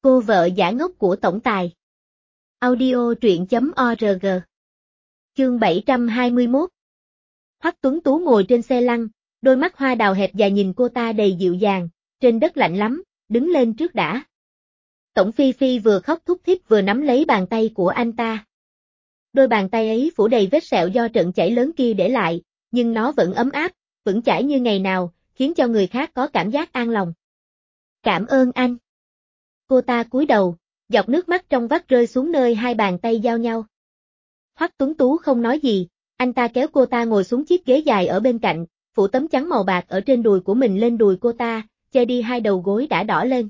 Cô vợ giả ngốc của tổng tài. Audio truyện.org. Chương 721. Hoắc Tuấn Tú ngồi trên xe lăn, đôi mắt hoa đào hẹp dài nhìn cô ta đầy dịu dàng, trên đất lạnh lắm, đứng lên trước đã. Tổng Phi Phi vừa khóc thút thít vừa nắm lấy bàn tay của anh ta. Đôi bàn tay ấy phủ đầy vết sẹo do trận chảy lớn kia để lại, nhưng nó vẫn ấm áp, vững chãi như ngày nào, khiến cho người khác có cảm giác an lòng. Cảm ơn anh. Cô ta cúi đầu, giọt nước mắt trong vắt rơi xuống nơi hai bàn tay giao nhau. Hoắc Tuấn Tú không nói gì, anh ta kéo cô ta ngồi xuống chiếc ghế dài ở bên cạnh, phủ tấm chắn màu bạc ở trên đùi của mình lên đùi cô ta, che đi hai đầu gối đã đỏ lên.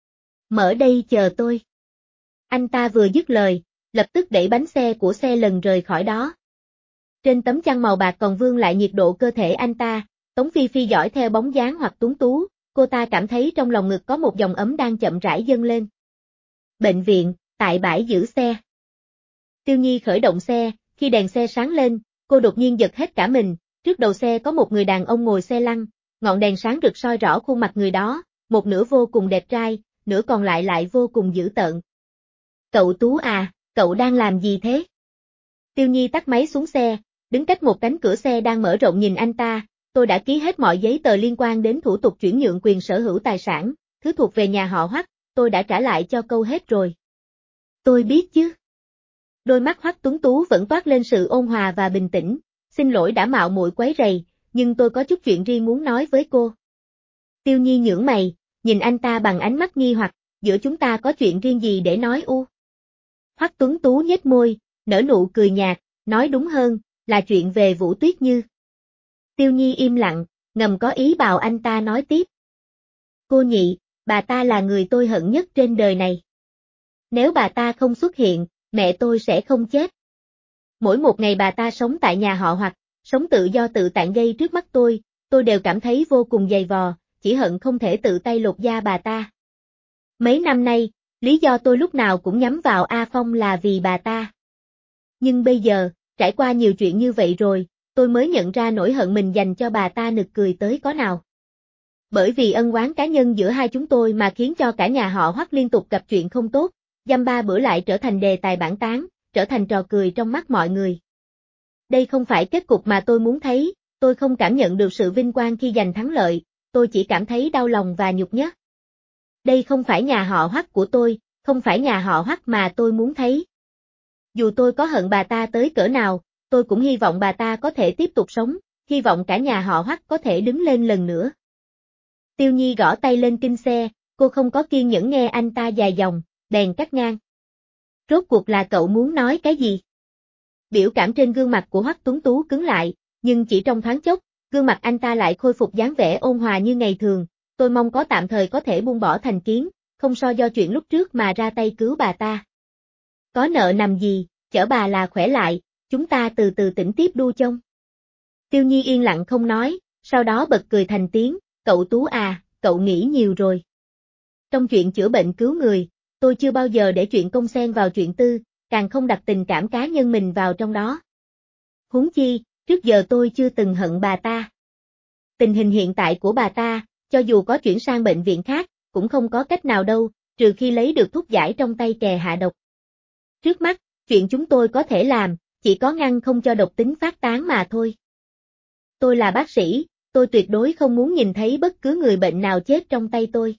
Mở đây chờ tôi. Anh ta vừa dứt lời, lập tức đẩy bánh xe của xe lần rời khỏi đó. Trên tấm chăn màu bạc còn vương lại nhiệt độ cơ thể anh ta, Tống Phi Phi dõi theo bóng dáng Hoắc Tuấn Tú, cô ta cảm thấy trong lòng ngực có một dòng ấm đang chậm rãi dâng lên. Bệnh viện, tại bãi giữ xe. Tiêu Nhi khởi động xe, khi đèn xe sáng lên, cô đột nhiên giật hết cả mình, trước đầu xe có một người đàn ông ngồi xe lăn, ngọn đèn sáng rực soi rõ khuôn mặt người đó, một nửa vô cùng đẹp trai, nửa còn lại vô cùng dữ tợn. Cậu Tú à, cậu đang làm gì thế? Tiêu Nhi tắt máy xuống xe, đứng cách một cánh cửa xe đang mở rộng nhìn anh ta, tôi đã ký hết mọi giấy tờ liên quan đến thủ tục chuyển nhượng quyền sở hữu tài sản, thứ thuộc về nhà họ Hoắc, tôi đã trả lại cho câu hết rồi. Tôi biết chứ. Đôi mắt Hoắc Tuấn Tú vẫn toát lên sự ôn hòa và bình tĩnh, xin lỗi đã mạo muội quấy rầy, nhưng tôi có chút chuyện riêng muốn nói với cô. Tiêu Nhi nhướng mày, nhìn anh ta bằng ánh mắt nghi hoặc, giữa chúng ta có chuyện riêng gì để nói u? Hoắc Tuấn Tú nhếch môi, nở nụ cười nhạt, nói đúng hơn, là chuyện về Vũ Tuyết Như. Tiêu Nhi im lặng, ngầm có ý bảo anh ta nói tiếp. Cô Nhị, bà ta là người tôi hận nhất trên đời này. Nếu bà ta không xuất hiện, mẹ tôi sẽ không chết. Mỗi một ngày bà ta sống tại nhà họ Hoắc, sống tự do tự tại ngay trước mắt tôi đều cảm thấy vô cùng dày vò, chỉ hận không thể tự tay lột da bà ta. Mấy năm nay, lý do tôi lúc nào cũng nhắm vào A Phong là vì bà ta. Nhưng bây giờ, trải qua nhiều chuyện như vậy rồi, tôi mới nhận ra nỗi hận mình dành cho bà ta nực cười tới có nào. Bởi vì ân oán cá nhân giữa hai chúng tôi mà khiến cho cả nhà họ Hoắc liên tục gặp chuyện không tốt, dăm ba bữa lại trở thành đề tài bản tán, trở thành trò cười trong mắt mọi người. Đây không phải kết cục mà tôi muốn thấy, tôi không cảm nhận được sự vinh quang khi giành thắng lợi, tôi chỉ cảm thấy đau lòng và nhục nhã. Đây không phải nhà họ Hoắc của tôi, không phải nhà họ Hoắc mà tôi muốn thấy. Dù tôi có hận bà ta tới cỡ nào, tôi cũng hy vọng bà ta có thể tiếp tục sống, hy vọng cả nhà họ Hoắc có thể đứng lên lần nữa. Tiêu Nhi gõ tay lên kinh xe, cô không có kiên nhẫn nghe anh ta dài dòng, bèn cắt ngang. Rốt cuộc là cậu muốn nói cái gì? Biểu cảm trên gương mặt của Hoắc Tuấn Tú cứng lại, nhưng chỉ trong thoáng chốc, gương mặt anh ta lại khôi phục dáng vẻ ôn hòa như ngày thường, tôi mong có tạm thời có thể buông bỏ thành kiến, không so do chuyện lúc trước mà ra tay cứu bà ta. Có nợ nằm gì, chở bà là khỏe lại, chúng ta từ từ tỉnh tiếp đu chông. Tiêu Nhi yên lặng không nói, sau đó bật cười thành tiếng, cậu Tú à, cậu nghĩ nhiều rồi. Trong chuyện chữa bệnh cứu người, tôi chưa bao giờ để chuyện công xen vào chuyện tư, càng không đặt tình cảm cá nhân mình vào trong đó. Huống chi, trước giờ tôi chưa từng hận bà ta. Tình hình hiện tại của bà ta, cho dù có chuyển sang bệnh viện khác, cũng không có cách nào đâu, trừ khi lấy được thuốc giải trong tay kè hạ độc. Trước mắt, chuyện chúng tôi có thể làm, chỉ có ngăn không cho độc tính phát tán mà thôi. Tôi là bác sĩ, tôi tuyệt đối không muốn nhìn thấy bất cứ người bệnh nào chết trong tay tôi.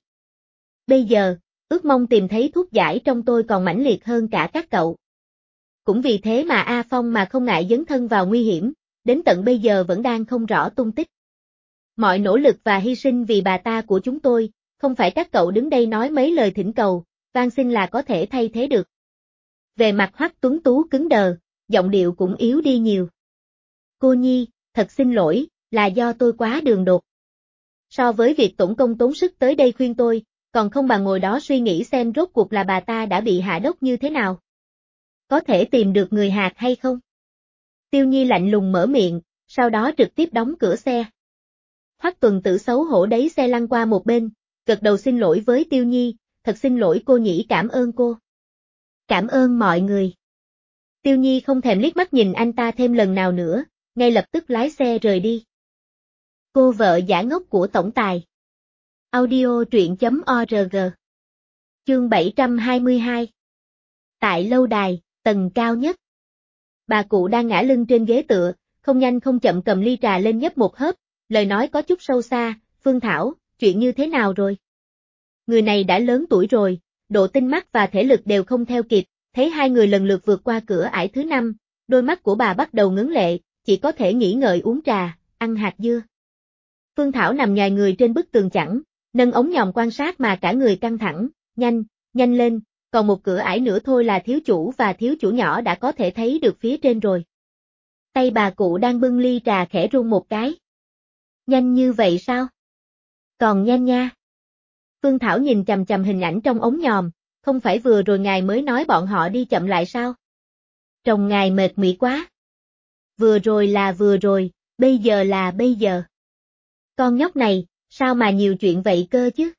Bây giờ, ước mong tìm thấy thuốc giải trong tôi còn mãnh liệt hơn cả các cậu. Cũng vì thế mà A Phong mà không ngại dấn thân vào nguy hiểm, đến tận bây giờ vẫn đang không rõ tung tích. Mọi nỗ lực và hy sinh vì bà ta của chúng tôi, không phải các cậu đứng đây nói mấy lời thỉnh cầu, van xin là có thể thay thế được. Về mặt Hoắc Tuấn Tú cứng đờ, giọng điệu cũng yếu đi nhiều. Cô Nhi, thật xin lỗi, là do tôi quá đường đột. So với việc tốn công tốn sức tới đây khuyên tôi, còn không bằng ngồi đó suy nghĩ xem rốt cuộc là bà ta đã bị hạ độc như thế nào. Có thể tìm được người hạt hay không? Tiêu Nhi lạnh lùng mở miệng, sau đó trực tiếp đóng cửa xe. Hoắc Tuần Tử xấu hổ đẩy xe lăn qua một bên, gật đầu xin lỗi với Tiêu Nhi, thật xin lỗi cô Nhĩ, cảm ơn cô. Cảm ơn mọi người. Tiêu Nhi không thèm liếc mắt nhìn anh ta thêm lần nào nữa, ngay lập tức lái xe rời đi. Cô vợ giả ngốc của tổng tài. Audio truyện.org Chương 722. Tại lâu đài, tầng cao nhất. Bà cụ đang ngã lưng trên ghế tựa, không nhanh không chậm cầm ly trà lên nhấp một hớp, lời nói có chút sâu xa, Phương Thảo, chuyện như thế nào rồi? Người này đã lớn tuổi rồi, độ tinh mắt và thể lực đều không theo kịp, thấy hai người lần lượt vượt qua cửa ải thứ 5, đôi mắt của bà bắt đầu ngấn lệ, chỉ có thể nghĩ ngợi uống trà, ăn hạt dưa. Phương Thảo nằm nhòi người trên bức tường chẵn, nâng ống nhòm quan sát mà cả người căng thẳng, nhanh lên, còn một cửa ải nữa thôi là thiếu chủ và thiếu chủ nhỏ đã có thể thấy được phía trên rồi. Tay bà cụ đang bưng ly trà khẽ run một cái. Nhanh như vậy sao? Còn nhanh nha. Phương Thảo nhìn chằm chằm hình ảnh trong ống nhòm, không phải vừa rồi ngài mới nói bọn họ đi chậm lại sao? Trông ngài mệt mỏi quá. Vừa rồi là vừa rồi, bây giờ là bây giờ. Con nhóc này, sao mà nhiều chuyện vậy cơ chứ?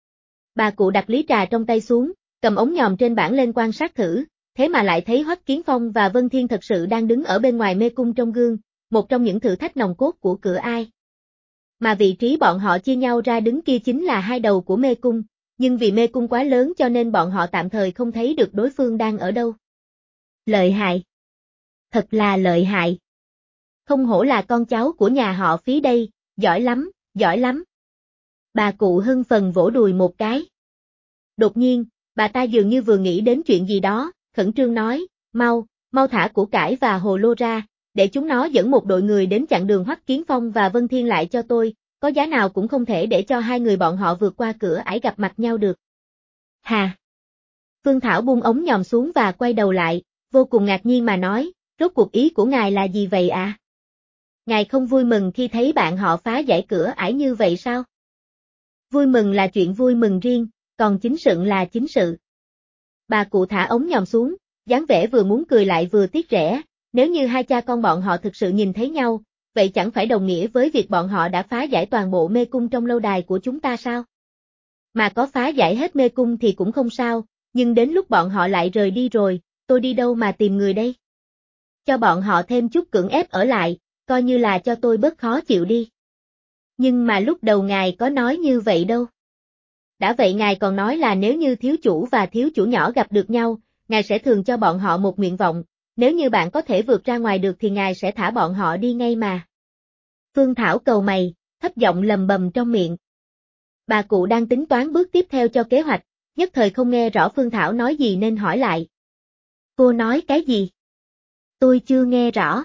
Bà cụ đặt ly trà trong tay xuống, cầm ống nhòm trên bảng lên quan sát thử, thế mà lại thấy Hoắc Kiến Phong và Vân Thiên thật sự đang đứng ở bên ngoài mê cung trong gương, một trong những thử thách nòng cốt của cửa ai. Mà vị trí bọn họ chia nhau ra đứng kia chính là hai đầu của mê cung, nhưng vì mê cung quá lớn cho nên bọn họ tạm thời không thấy được đối phương đang ở đâu. Lợi hại. Thật là lợi hại. Không hổ là con cháu của nhà họ Phí đây, giỏi lắm, giỏi lắm. Bà cụ hưng phấn vỗ đùi một cái. Đột nhiên, bà ta dường như vừa nghĩ đến chuyện gì đó, khẩn trương nói, mau thả củ cải và hồ lô ra, để chúng nó dẫn một đội người đến chặn đường Hoắc Kiến Phong và Vân Thiên lại cho tôi, có giá nào cũng không thể để cho hai người bọn họ vượt qua cửa ải gặp mặt nhau được. Hà! Phương Thảo buông ống nhòm xuống và quay đầu lại, vô cùng ngạc nhiên mà nói, rốt cuộc ý của ngài là gì vậy à? Ngài không vui mừng khi thấy bạn họ phá giải cửa ải như vậy sao? Vui mừng là chuyện vui mừng riêng, còn chính sự là chính sự. Bà cụ thả ống nhòm xuống, dáng vẻ vừa muốn cười lại vừa tiếc rẻ, nếu như hai cha con bọn họ thực sự nhìn thấy nhau, vậy chẳng phải đồng nghĩa với việc bọn họ đã phá giải toàn bộ mê cung trong lâu đài của chúng ta sao? Mà có phá giải hết mê cung thì cũng không sao, nhưng đến lúc bọn họ lại rời đi rồi, tôi đi đâu mà tìm người đây? Cho bọn họ thêm chút cưỡng ép ở lại, coi như là cho tôi bớt khó chịu đi. Nhưng mà lúc đầu ngài có nói như vậy đâu. Đã vậy ngài còn nói là nếu như thiếu chủ và thiếu chủ nhỏ gặp được nhau, ngài sẽ thường cho bọn họ một nguyện vọng, nếu như bạn có thể vượt ra ngoài được thì ngài sẽ thả bọn họ đi ngay mà. Phương Thảo cầu mày, thấp giọng lầm bầm trong miệng. Bà cụ đang tính toán bước tiếp theo cho kế hoạch, nhất thời không nghe rõ Phương Thảo nói gì nên hỏi lại. Cô nói cái gì? Tôi chưa nghe rõ.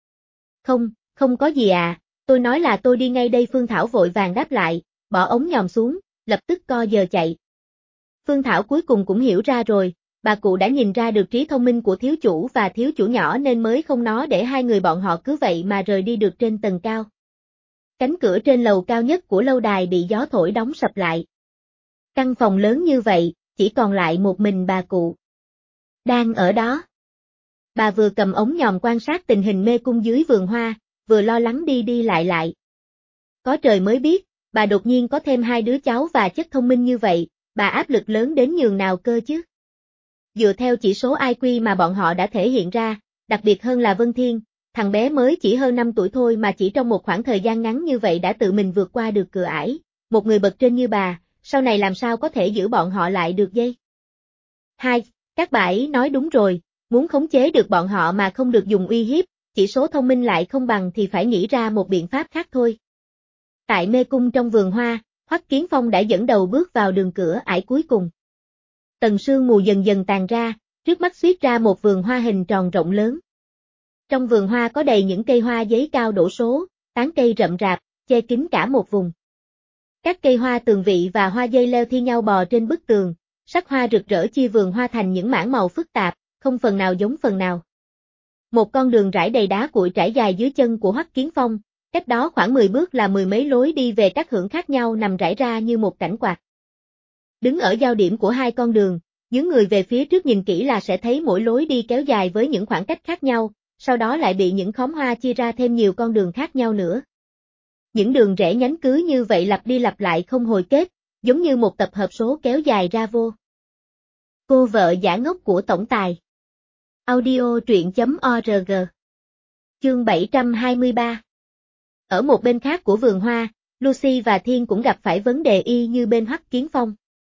Không có gì à, tôi nói là tôi đi ngay đây. Phương Thảo vội vàng đáp lại, bỏ ống nhòm xuống, lập tức co giò chạy. Phương Thảo cuối cùng cũng hiểu ra rồi, bà cụ đã nhìn ra được trí thông minh của thiếu chủ và thiếu chủ nhỏ nên mới không nó để hai người bọn họ cứ vậy mà rời đi được trên tầng cao. Cánh cửa trên lầu cao nhất của lâu đài bị gió thổi đóng sập lại. Căn phòng lớn như vậy, chỉ còn lại một mình bà cụ. Đang ở đó. Bà vừa cầm ống nhòm quan sát tình hình mê cung dưới vườn hoa, vừa lo lắng đi đi lại. Có trời mới biết, bà đột nhiên có thêm hai đứa cháu và chất thông minh như vậy, bà áp lực lớn đến nhường nào cơ chứ. Dựa theo chỉ số IQ mà bọn họ đã thể hiện ra, đặc biệt hơn là Vân Thiên, thằng bé mới chỉ hơn 5 tuổi thôi mà chỉ trong một khoảng thời gian ngắn như vậy đã tự mình vượt qua được cửa ải, một người bậc trên như bà, sau này làm sao có thể giữ bọn họ lại được dây. Các bà ấy nói đúng rồi, muốn khống chế được bọn họ mà không được dùng uy hiếp, chỉ số thông minh lại không bằng thì phải nghĩ ra một biện pháp khác thôi. Tại mê cung trong vườn hoa, Hoắc Kiến Phong đã dẫn đầu bước vào đường cửa ải cuối cùng. Tầng sương mù dần dần tàn ra, trước mắt xuyết ra một vườn hoa hình tròn rộng lớn. Trong vườn hoa có đầy những cây hoa giấy cao đổ số, tán cây rậm rạp, che kín cả một vùng. Các cây hoa tường vị và hoa dây leo thi nhau bò trên bức tường, sắc hoa rực rỡ chia vườn hoa thành những mảng màu phức tạp, không phần nào giống phần nào. Một con đường rải đầy đá cuội trải dài dưới chân của Hoắc Kiến Phong, cách đó khoảng 10 bước là mười mấy lối đi về các hướng khác nhau nằm rải ra như một cảnh quạt. Đứng ở giao điểm của hai con đường, những người về phía trước nhìn kỹ là sẽ thấy mỗi lối đi kéo dài với những khoảng cách khác nhau, sau đó lại bị những khóm hoa chia ra thêm nhiều con đường khác nhau nữa. Những đường rẽ nhánh cứ như vậy lặp đi lặp lại không hồi kết, giống như một tập hợp số kéo dài ra vô. Cô vợ giả ngốc của tổng tài. Audio truyện.org. Chương 723. Ở một bên khác của vườn hoa, Lucy và Thiên cũng gặp phải vấn đề y như bên Hoắc Kiến Phong.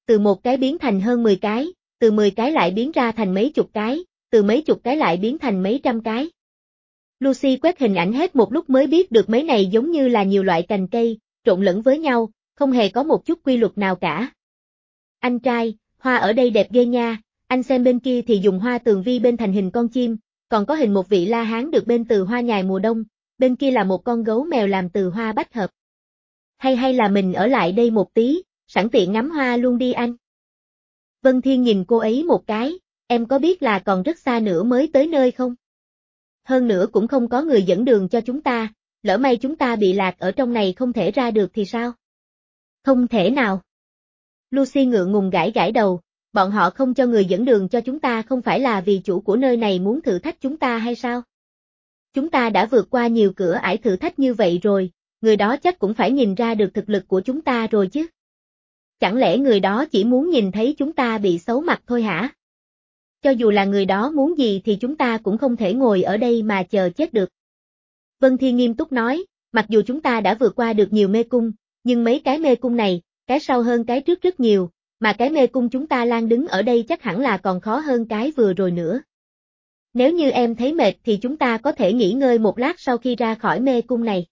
từ một cái biến thành hơn 10 cái, từ 10 cái lại biến ra thành mấy chục cái, từ mấy chục cái lại biến thành mấy trăm cái. Lucy quét hình ảnh hết một lúc mới biết được mấy này giống như là nhiều loại cành cây, trộn lẫn với nhau, không hề có một chút quy luật nào cả. Anh trai, hoa ở đây đẹp ghê nha, anh xem bên kia thì dùng hoa tường vi bên thành hình con chim, còn có hình một vị La Hán được bên từ hoa nhài mùa đông, bên kia là một con gấu mèo làm từ hoa bách hợp. Hay là mình ở lại đây một tí, sẵn tiện ngắm hoa luôn đi anh. Vân Thiên nhìn cô ấy một cái, em có biết là còn rất xa nữa mới tới nơi không? Hơn nữa cũng không có người dẫn đường cho chúng ta, lỡ may chúng ta bị lạc ở trong này không thể ra được thì sao? Không thể nào. Lucy ngượng ngùng gãi gãi đầu, bọn họ không cho người dẫn đường cho chúng ta không phải là vì chủ của nơi này muốn thử thách chúng ta hay sao? Chúng ta đã vượt qua nhiều cửa ải thử thách như vậy rồi, người đó chắc cũng phải nhìn ra được thực lực của chúng ta rồi chứ. Chẳng lẽ người đó chỉ muốn nhìn thấy chúng ta bị xấu mặt thôi hả? Cho dù là người đó muốn gì thì chúng ta cũng không thể ngồi ở đây mà chờ chết được. Vân Thiên nghiêm túc nói, mặc dù chúng ta đã vượt qua được nhiều mê cung, nhưng mấy cái mê cung này, cái sau hơn cái trước rất nhiều, mà cái mê cung chúng ta đang đứng ở đây chắc hẳn là còn khó hơn cái vừa rồi nữa. Nếu như em thấy mệt thì chúng ta có thể nghỉ ngơi một lát sau khi ra khỏi mê cung này.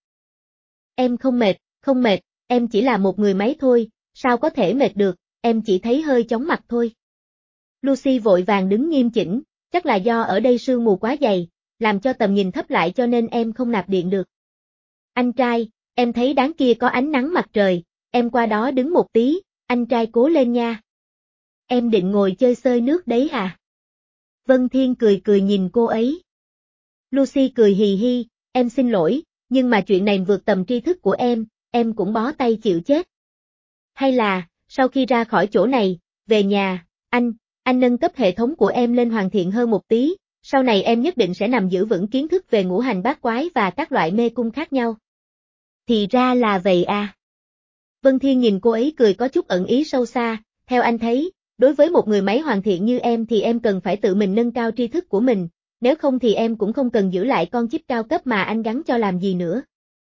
Em không mệt, em chỉ là một người máy thôi, sao có thể mệt được, em chỉ thấy hơi chóng mặt thôi. Lucy vội vàng đứng nghiêm chỉnh, chắc là do ở đây sương mù quá dày, làm cho tầm nhìn thấp lại cho nên em không nạp điện được. Anh trai, em thấy đáng kia có ánh nắng mặt trời, em qua đó đứng một tí, anh trai cố lên nha. Em định ngồi chơi xơi nước đấy à? Vân Thiên cười cười nhìn cô ấy. Lucy cười hì hì, em xin lỗi, nhưng mà chuyện này vượt tầm tri thức của em cũng bó tay chịu chết. Hay là, sau khi ra khỏi chỗ này, về nhà, anh nâng cấp hệ thống của em lên hoàn thiện hơn một tí, sau này em nhất định sẽ nằm giữ vững kiến thức về ngũ hành bát quái và các loại mê cung khác nhau. Thì ra là vậy à. Vân Thiên nhìn cô ấy cười có chút ẩn ý sâu xa, theo anh thấy, đối với một người máy hoàn thiện như em thì em cần phải tự mình nâng cao tri thức của mình, nếu không thì em cũng không cần giữ lại con chip cao cấp mà anh gắn cho làm gì nữa.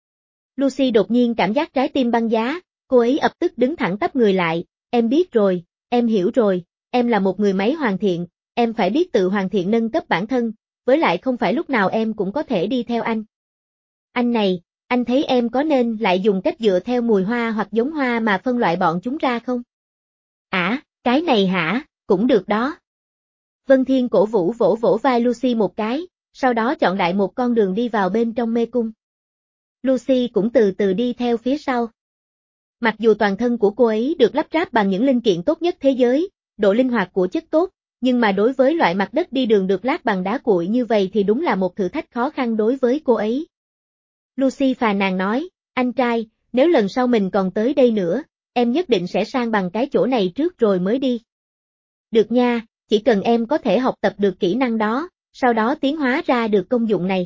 Lucy đột nhiên cảm giác trái tim băng giá, cô ấy ập tức đứng thẳng tắp người lại, em biết rồi, em hiểu rồi, em là một người máy hoàn thiện, em phải biết tự hoàn thiện nâng cấp bản thân, với lại không phải lúc nào em cũng có thể đi theo anh. Anh này, anh thấy em có nên lại dùng cách dựa theo mùi hoa hoặc giống hoa mà phân loại bọn chúng ra không? Cái này hả, cũng được đó. Vân Thiên cổ vũ vỗ vỗ vai Lucy một cái, sau đó chọn lại một con đường đi vào bên trong mê cung. Lucy cũng từ từ đi theo phía sau. Mặc dù toàn thân của cô ấy được lắp ráp bằng những linh kiện tốt nhất thế giới, độ linh hoạt của chất tốt, nhưng mà đối với loại mặt đất đi đường được lát bằng đá cuội như vậy thì đúng là một thử thách khó khăn đối với cô ấy. Lucy phàn nàn nói, anh trai, nếu lần sau mình còn tới đây nữa, em nhất định sẽ sang bằng cái chỗ này trước rồi mới đi. Được nha, chỉ cần em có thể học tập được kỹ năng đó, sau đó tiến hóa ra được công dụng này.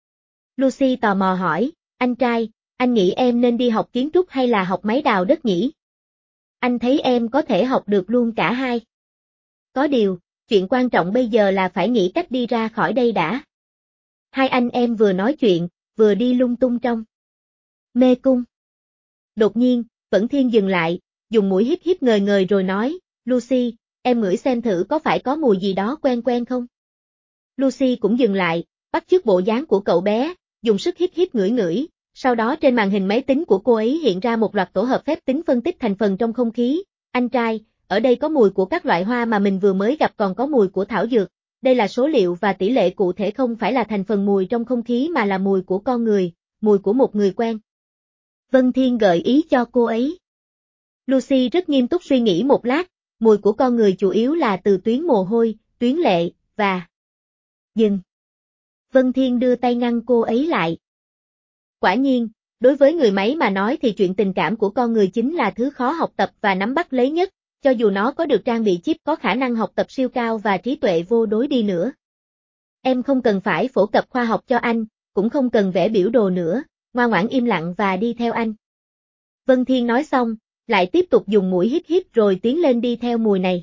Lucy tò mò hỏi, anh trai, anh nghĩ em nên đi học kiến trúc hay là học máy đào đất nhỉ? Anh thấy em có thể học được luôn cả hai. Có điều, chuyện quan trọng bây giờ là phải nghĩ cách đi ra khỏi đây đã. Hai anh em vừa nói chuyện, vừa đi lung tung trong mê cung. Đột nhiên, Vân Thiên dừng lại, dùng mũi hít hít ngời ngời rồi nói, Lucy, em ngửi xem thử có phải có mùi gì đó quen quen không? Lucy cũng dừng lại, bắt chước bộ dáng của cậu bé, dùng sức hít hít ngửi ngửi, sau đó trên màn hình máy tính của cô ấy hiện ra một loạt tổ hợp phép tính phân tích thành phần trong không khí. Anh trai, ở đây có mùi của các loại hoa mà mình vừa mới gặp còn có mùi của thảo dược, đây là số liệu và tỷ lệ cụ thể không phải là thành phần mùi trong không khí mà là mùi của con người, mùi của một người quen. Vân Thiên gợi ý cho cô ấy. Lucy rất nghiêm túc suy nghĩ một lát, mùi của con người chủ yếu là từ tuyến mồ hôi, tuyến lệ, và... Dừng. Vân Thiên đưa tay ngăn cô ấy lại. Quả nhiên, đối với người máy mà nói thì chuyện tình cảm của con người chính là thứ khó học tập và nắm bắt lấy nhất, cho dù nó có được trang bị chip có khả năng học tập siêu cao và trí tuệ vô đối đi nữa. Em không cần phải phổ cập khoa học cho anh, cũng không cần vẽ biểu đồ nữa, ngoan ngoãn im lặng và đi theo anh. Vân Thiên nói xong, lại tiếp tục dùng mũi hít hít rồi tiến lên đi theo mùi này.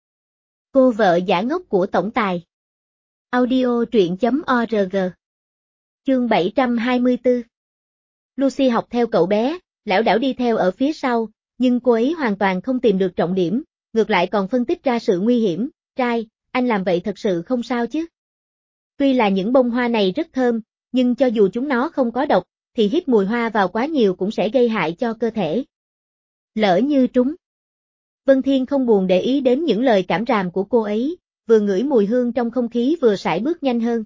Cô vợ giả ngốc của tổng tài. Audio truyện.org. Chương 724. Lucy học theo cậu bé, lảo đảo đi theo ở phía sau, nhưng cô ấy hoàn toàn không tìm được trọng điểm, ngược lại còn phân tích ra sự nguy hiểm, trai, anh làm vậy thật sự không sao chứ? Tuy là những bông hoa này rất thơm, nhưng cho dù chúng nó không có độc, thì hít mùi hoa vào quá nhiều cũng sẽ gây hại cho cơ thể. Lỡ như trúng. Vân Thiên không buồn để ý đến những lời cảm ràm của cô ấy, vừa ngửi mùi hương trong không khí vừa sải bước nhanh hơn.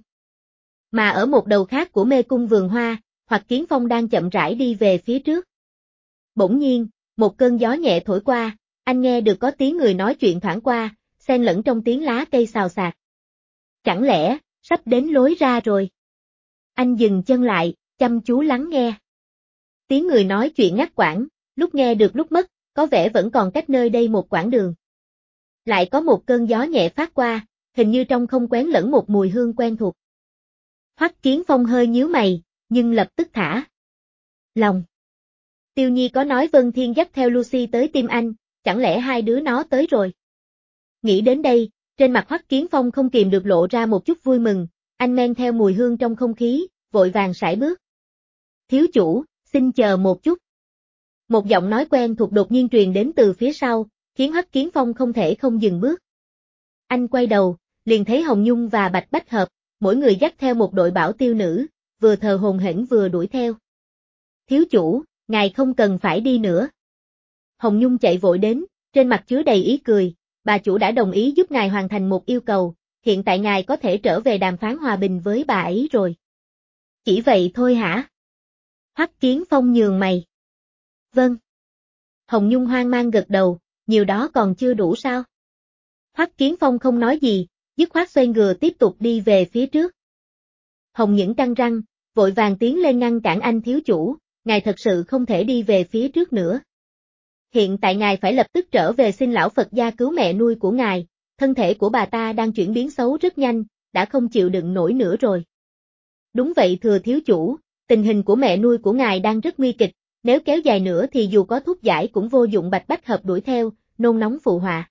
Mà ở một đầu khác của mê cung vườn hoa, Hoặc Kiến Phong đang chậm rãi đi về phía trước. Bỗng nhiên, một cơn gió nhẹ thổi qua, anh nghe được có tiếng người nói chuyện thoảng qua, xen lẫn trong tiếng lá cây xào xạc. Chẳng lẽ, sắp đến lối ra rồi? Anh dừng chân lại, chăm chú lắng nghe. Tiếng người nói chuyện ngắt quãng, lúc nghe được lúc mất, có vẻ vẫn còn cách nơi đây một quãng đường. Lại có một cơn gió nhẹ phát qua, hình như trong không quén lẫn một mùi hương quen thuộc. Hoắc Kiến Phong hơi nhíu mày, nhưng lập tức thả lòng. Tiêu Nhi có nói Vân Thiên dắt theo Lucy tới tim anh, chẳng lẽ hai đứa nó tới rồi? Nghĩ đến đây, trên mặt Hoắc Kiến Phong không kìm được lộ ra một chút vui mừng, anh men theo mùi hương trong không khí, vội vàng sải bước. Thiếu chủ, xin chờ một chút. Một giọng nói quen thuộc đột nhiên truyền đến từ phía sau, khiến Hoắc Kiến Phong không thể không dừng bước. Anh quay đầu, liền thấy Hồng Nhung và Bạch Bách Hợp, mỗi người dắt theo một đội bảo tiêu nữ, vừa thờ hồn hển vừa đuổi theo. Thiếu chủ, ngài không cần phải đi nữa. Hồng Nhung chạy vội đến, trên mặt chứa đầy ý cười, bà chủ đã đồng ý giúp ngài hoàn thành một yêu cầu, hiện tại ngài có thể trở về đàm phán hòa bình với bà ấy rồi. Chỉ vậy thôi hả? Hoắc Kiến Phong nhướng mày. Vâng. Hồng Nhung hoang mang gật đầu, nhiều đó còn chưa đủ sao? Hoắc Kiến Phong không nói gì, dứt khoát xoay người tiếp tục đi về phía trước. Hồng Những căng răng, vội vàng tiến lên ngăn cản anh thiếu chủ, ngài thật sự không thể đi về phía trước nữa. Hiện tại ngài phải lập tức trở về xin lão Phật gia cứu mẹ nuôi của ngài, thân thể của bà ta đang chuyển biến xấu rất nhanh, đã không chịu đựng nổi nữa rồi. Đúng vậy thưa thiếu chủ, tình hình của mẹ nuôi của ngài đang rất nguy kịch, nếu kéo dài nữa thì dù có thuốc giải cũng vô dụng. Bạch Bách Hợp đuổi theo, nôn nóng phụ họa.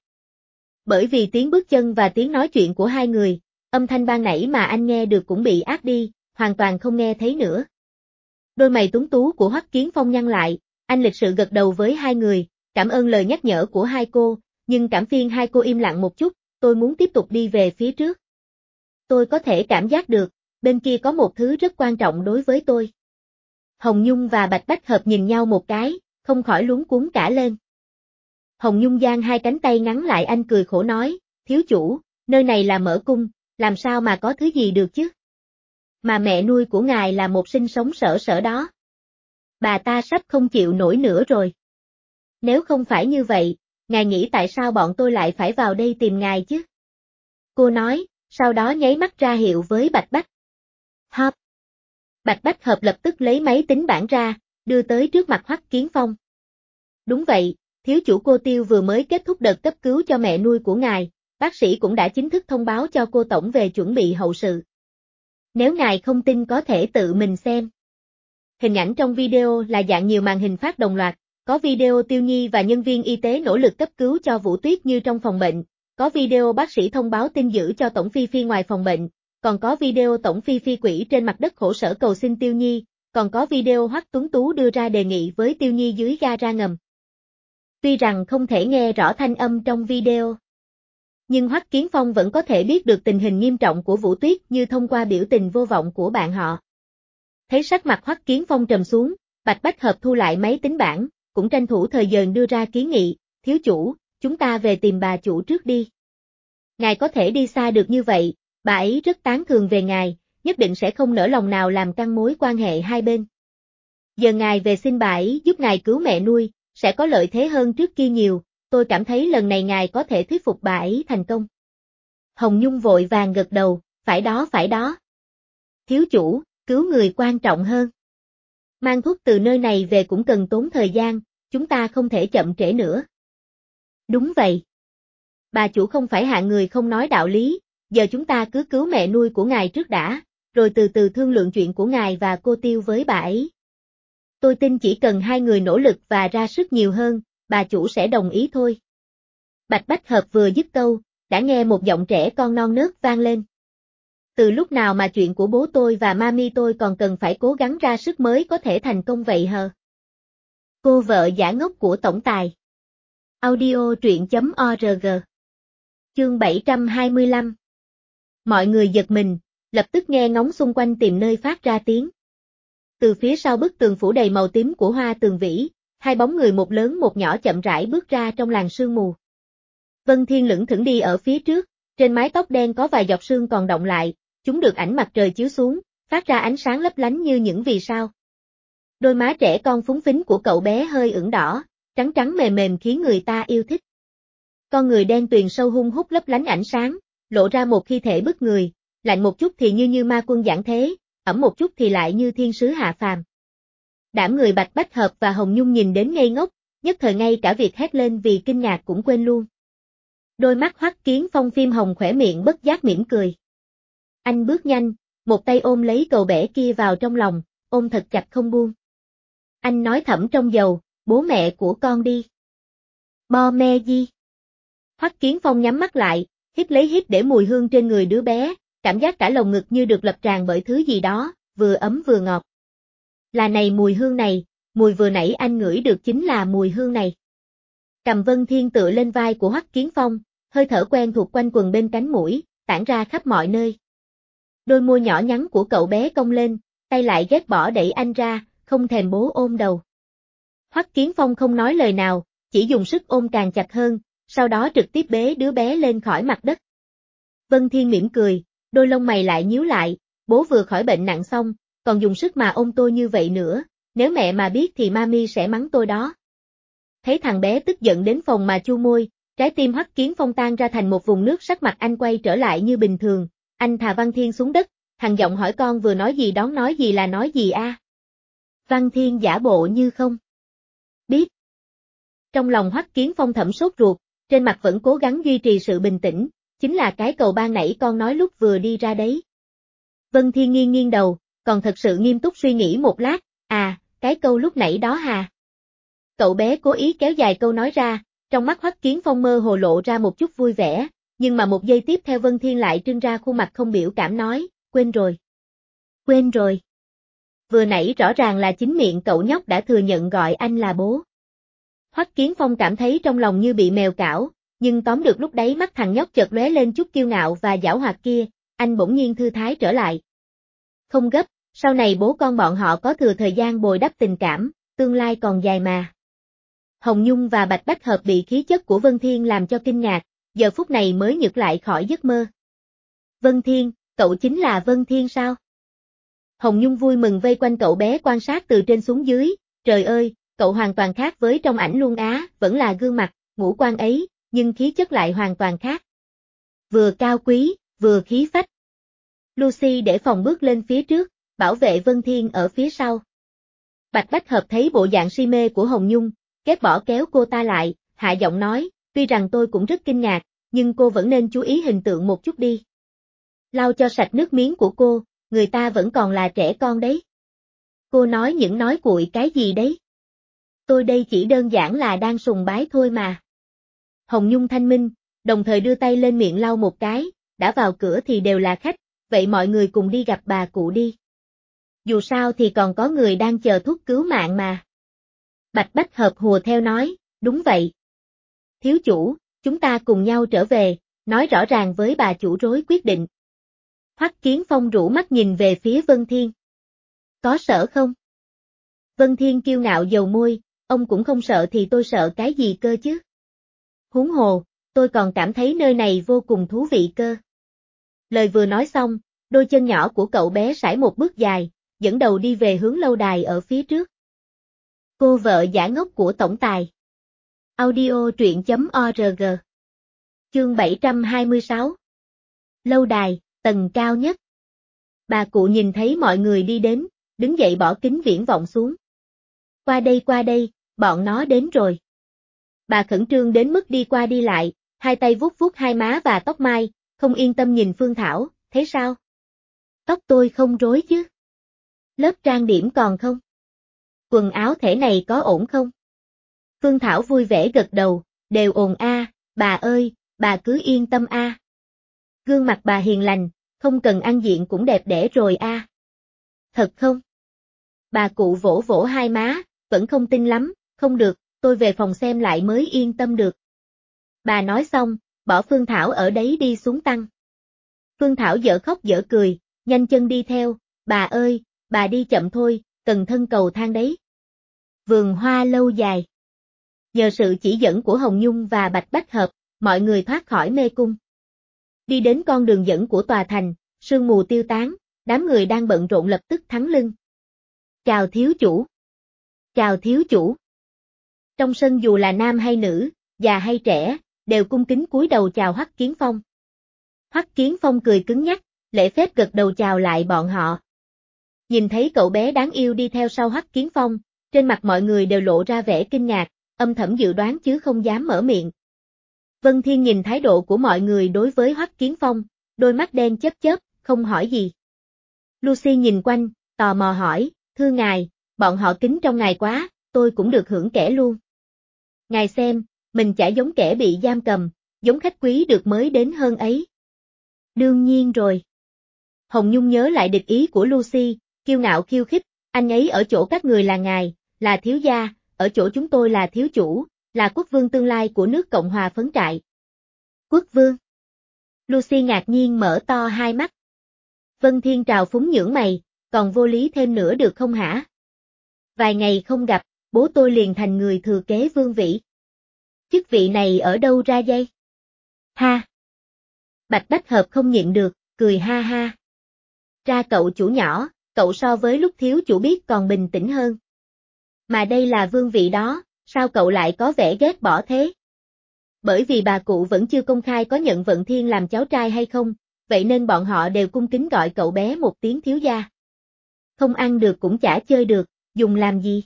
Bởi vì tiếng bước chân và tiếng nói chuyện của hai người, âm thanh ban nãy mà anh nghe được cũng bị át đi, hoàn toàn không nghe thấy nữa. Đôi mày tuấn tú của Hoắc Kiến Phong nhăn lại, anh lịch sự gật đầu với hai người, cảm ơn lời nhắc nhở của hai cô, nhưng cảm phiền hai cô im lặng một chút, tôi muốn tiếp tục đi về phía trước. Tôi có thể cảm giác được, bên kia có một thứ rất quan trọng đối với tôi. Hồng Nhung và Bạch Bách Hợp nhìn nhau một cái, không khỏi luống cuống cả lên. Hồng Nhung giang hai cánh tay ngắn lại, anh cười khổ nói, thiếu chủ, nơi này là mở cung, làm sao mà có thứ gì được chứ? Mà mẹ nuôi của ngài là một sinh sống sở sở đó. Bà ta sắp không chịu nổi nữa rồi. Nếu không phải như vậy, ngài nghĩ tại sao bọn tôi lại phải vào đây tìm ngài chứ? Cô nói, sau đó nháy mắt ra hiệu với Bạch Bách Hợp. Bạch Bách Hợp lập tức lấy máy tính bảng ra, đưa tới trước mặt Hoắc Kiến Phong. Đúng vậy, thiếu chủ, cô Tiêu vừa mới kết thúc đợt cấp cứu cho mẹ nuôi của ngài, bác sĩ cũng đã chính thức thông báo cho cô tổng về chuẩn bị hậu sự. Nếu ngài không tin có thể tự mình xem. Hình ảnh trong video là dạng nhiều màn hình phát đồng loạt, có video Tiêu Nhi và nhân viên y tế nỗ lực cấp cứu cho Vũ Tuyết như trong phòng bệnh, có video bác sĩ thông báo tin dữ cho Tổng Phi Phi ngoài phòng bệnh, còn có video Tổng Phi Phi quỷ trên mặt đất khổ sở cầu xin Tiêu Nhi, còn có video Hoắc Tuấn Tú đưa ra đề nghị với Tiêu Nhi dưới ga ngầm. Tuy rằng không thể nghe rõ thanh âm trong video, nhưng Hoắc Kiến Phong vẫn có thể biết được tình hình nghiêm trọng của Vũ Tuyết như thông qua biểu tình vô vọng của bạn họ. Thấy sắc mặt Hoắc Kiến Phong trầm xuống, Bạch Bách Hợp thu lại máy tính bảng, cũng tranh thủ thời giờ đưa ra kiến nghị, thiếu chủ, chúng ta về tìm bà chủ trước đi. Ngài có thể đi xa được như vậy, bà ấy rất tán thường về ngài, nhất định sẽ không nỡ lòng nào làm căng mối quan hệ hai bên. Giờ ngài về xin bà ấy giúp ngài cứu mẹ nuôi, sẽ có lợi thế hơn trước kia nhiều, tôi cảm thấy lần này ngài có thể thuyết phục bà ấy thành công. Hồng Nhung vội vàng gật đầu, phải đó phải đó. Thiếu chủ, cứu người quan trọng hơn. Mang thuốc từ nơi này về cũng cần tốn thời gian, chúng ta không thể chậm trễ nữa. Đúng vậy. Bà chủ không phải hạng người không nói đạo lý, giờ chúng ta cứ cứu mẹ nuôi của ngài trước đã, rồi từ từ thương lượng chuyện của ngài và cô Tiêu với bà ấy. Tôi tin chỉ cần hai người nỗ lực và ra sức nhiều hơn, bà chủ sẽ đồng ý thôi. Bạch Bách Hợp vừa dứt câu, đã nghe một giọng trẻ con non nớt vang lên. Từ lúc nào mà chuyện của bố tôi và mami tôi còn cần phải cố gắng ra sức mới có thể thành công vậy hờ? Cô vợ giả ngốc của tổng tài. Audio truyện.org. Chương 725. Mọi người giật mình, lập tức nghe ngóng xung quanh tìm nơi phát ra tiếng. Từ phía sau bức tường phủ đầy màu tím của Hoa Tường Vĩ, hai bóng người một lớn một nhỏ chậm rãi bước ra trong làn sương mù. Vân Thiên lững thững đi ở phía trước, trên mái tóc đen có vài giọt sương còn đọng lại, chúng được ánh mặt trời chiếu xuống, phát ra ánh sáng lấp lánh như những vì sao. Đôi má trẻ con phúng phính của cậu bé hơi ửng đỏ, trắng trắng mềm mềm khiến người ta yêu thích. Con người đen tuyền sâu hun hút lấp lánh ánh sáng, lộ ra một khí thể bức người, lạnh một chút thì như ma quân giảng thế, ẩm một chút thì lại như thiên sứ hạ phàm. Đám người Bạch Bách Hợp và Hồng Nhung nhìn đến ngây ngốc, nhất thời ngay cả việc hét lên vì kinh ngạc cũng quên luôn. Đôi mắt Hoắc Kiến Phong phim hồng khỏe miệng bất giác mỉm cười. Anh bước nhanh, một tay ôm lấy cậu bé kia vào trong lòng, ôm thật chặt không buông. Anh nói thầm trong dầu, bố mẹ của con đi. Bo me di. Hoắc Kiến Phong nhắm mắt lại, hít để mùi hương trên người đứa bé, cảm giác cả lồng ngực như được lập tràn bởi thứ gì đó, vừa ấm vừa ngọt. Là này mùi hương này, mùi vừa nãy anh ngửi được chính là mùi hương này. Cầm Vân Thiên tựa lên vai của Hoắc Kiến Phong, hơi thở quen thuộc quanh quần bên cánh mũi, tản ra khắp mọi nơi. Đôi môi nhỏ nhắn của cậu bé cong lên, tay lại ghét bỏ đẩy anh ra, không thèm bố ôm đầu. Hoắc Kiến Phong không nói lời nào, chỉ dùng sức ôm càng chặt hơn, sau đó trực tiếp bế đứa bé lên khỏi mặt đất. Vân Thiên mỉm cười, đôi lông mày lại nhíu lại, bố vừa khỏi bệnh nặng xong, còn dùng sức mà ôm tôi như vậy nữa, nếu mẹ mà biết thì mami sẽ mắng tôi đó. Thấy thằng bé tức giận đến phòng mà chu môi, trái tim Hoắc Kiến Phong tan ra thành một vùng nước, sắc mặt anh quay trở lại như bình thường, anh thà Văn Thiên xuống đất, thằng giọng hỏi con vừa nói gì đón nói gì là nói gì a? Văn Thiên giả bộ như không biết. Trong lòng Hoắc Kiến Phong thẩm sốt ruột, trên mặt vẫn cố gắng duy trì sự bình tĩnh, chính là cái cầu ban nãy con nói lúc vừa đi ra đấy. Vân Thiên nghiêng đầu, còn thật sự nghiêm túc suy nghĩ một lát, cái câu lúc nãy đó hà. Cậu bé cố ý kéo dài câu nói ra, trong mắt Hoắc Kiến Phong mơ hồ lộ ra một chút vui vẻ, nhưng mà một giây tiếp theo Vân Thiên lại trưng ra khuôn mặt không biểu cảm nói, quên rồi. Quên rồi. Vừa nãy rõ ràng là chính miệng cậu nhóc đã thừa nhận gọi anh là bố. Hoắc Kiến Phong cảm thấy trong lòng như bị mèo cào, nhưng tóm được lúc đấy mắt thằng nhóc chợt lóe lên chút kiêu ngạo và giảo hoạt kia, anh bỗng nhiên thư thái trở lại. Không gấp, sau này bố con bọn họ có thừa thời gian bồi đắp tình cảm, tương lai còn dài mà. Hồng Nhung và Bạch Bách Hợp bị khí chất của Vân Thiên làm cho kinh ngạc, giờ phút này mới nhực lại khỏi giấc mơ. Vân Thiên, cậu chính là Vân Thiên sao? Hồng Nhung vui mừng vây quanh cậu bé quan sát từ trên xuống dưới, trời ơi, cậu hoàn toàn khác với trong ảnh luôn á, vẫn là gương mặt, ngũ quan ấy, nhưng khí chất lại hoàn toàn khác. Vừa cao quý, vừa khí phách. Lucy để phòng bước lên phía trước, bảo vệ Vân Thiên ở phía sau. Bạch Bách Hợp thấy bộ dạng si mê của Hồng Nhung, ghét bỏ kéo cô ta lại, hạ giọng nói, tuy rằng tôi cũng rất kinh ngạc, nhưng cô vẫn nên chú ý hình tượng một chút đi. Lau cho sạch nước miếng của cô, người ta vẫn còn là trẻ con đấy. Cô nói những nói cuội cái gì đấy? Tôi đây chỉ đơn giản là đang sùng bái thôi mà. Hồng Nhung thanh minh, đồng thời đưa tay lên miệng lau một cái, đã vào cửa thì đều là khách, vậy mọi người cùng đi gặp bà cụ đi. Dù sao thì còn có người đang chờ thuốc cứu mạng mà. Bạch Bách Hợp hùa theo nói, đúng vậy. Thiếu chủ, chúng ta cùng nhau trở về, nói rõ ràng với bà chủ rối quyết định. Hoắc Kiến Phong rũ mắt nhìn về phía Vân Thiên. Có sợ không? Vân Thiên kiêu ngạo dầu môi, ông cũng không sợ thì tôi sợ cái gì cơ chứ? Huống hồ, tôi còn cảm thấy nơi này vô cùng thú vị cơ. Lời vừa nói xong, đôi chân nhỏ của cậu bé sải một bước dài, dẫn đầu đi về hướng lâu đài ở phía trước. Cô vợ giả ngốc của tổng tài. Audio truyện.org. Chương 726. Lâu đài, tầng cao nhất. Bà cụ nhìn thấy mọi người đi đến, đứng dậy bỏ kính viễn vọng xuống. Qua đây, bọn nó đến rồi. Bà khẩn trương đến mức đi qua đi lại, hai tay vuốt vuốt hai má và tóc mai, không yên tâm nhìn Phương Thảo, thế sao? Tóc tôi không rối chứ? Lớp trang điểm còn không? Quần áo thể này có ổn không? Phương Thảo vui vẻ gật đầu, đều ổn a, bà ơi, bà cứ yên tâm a. Gương mặt bà hiền lành, không cần ăn diện cũng đẹp đẽ rồi a. Thật không? Bà cụ vỗ vỗ hai má, vẫn không tin lắm, không được, tôi về phòng xem lại mới yên tâm được. Bà nói xong, bỏ Phương Thảo ở đấy đi xuống tăng. Phương Thảo dở khóc dở cười, nhanh chân đi theo, bà ơi, bà đi chậm thôi, cần thân cầu thang đấy. Vườn hoa lâu dài. Nhờ sự chỉ dẫn của Hồng Nhung và Bạch Bách Hợp, mọi người thoát khỏi mê cung. Đi đến con đường dẫn của tòa thành, sương mù tiêu tán, đám người đang bận rộn lập tức thắng lưng. Chào thiếu chủ. Chào thiếu chủ. Trong sân dù là nam hay nữ, già hay trẻ, đều cung kính cúi đầu chào Hoắc Kiến Phong. Hoắc Kiến Phong cười cứng nhắc, lễ phép gật đầu chào lại bọn họ. Nhìn thấy cậu bé đáng yêu đi theo sau Hoắc Kiến Phong, trên mặt mọi người đều lộ ra vẻ kinh ngạc, âm thầm dự đoán chứ không dám mở miệng. Vân Thiên nhìn thái độ của mọi người đối với Hoắc Kiến Phong, đôi mắt đen chớp chớp, không hỏi gì. Lucy nhìn quanh, tò mò hỏi, thưa ngài, bọn họ kính trong ngài quá, tôi cũng được hưởng kẻ luôn. Ngài xem, mình chả giống kẻ bị giam cầm, giống khách quý được mới đến hơn ấy. Đương nhiên rồi. Hồng Nhung nhớ lại địch ý của Lucy, kiêu ngạo khiêu khích, anh ấy ở chỗ các người là ngài, là thiếu gia, ở chỗ chúng tôi là thiếu chủ, là quốc vương tương lai của nước Cộng hòa Phấn Trại. Quốc vương? Lucy ngạc nhiên mở to hai mắt. Vân Thiên trào phúng nhướng mày, còn vô lý thêm nữa được không hả? Vài ngày không gặp, bố tôi liền thành người thừa kế vương vị. Chức vị này ở đâu ra dây? Ha! Bạch Bách Hợp không nhịn được, cười ha ha. Ra cậu chủ nhỏ, cậu so với lúc thiếu chủ biết còn bình tĩnh hơn. Mà đây là vương vị đó, sao cậu lại có vẻ ghét bỏ thế? Bởi vì bà cụ vẫn chưa công khai có nhận Vận Thiên làm cháu trai hay không, vậy nên bọn họ đều cung kính gọi cậu bé một tiếng thiếu gia. Không ăn được cũng chả chơi được, dùng làm gì?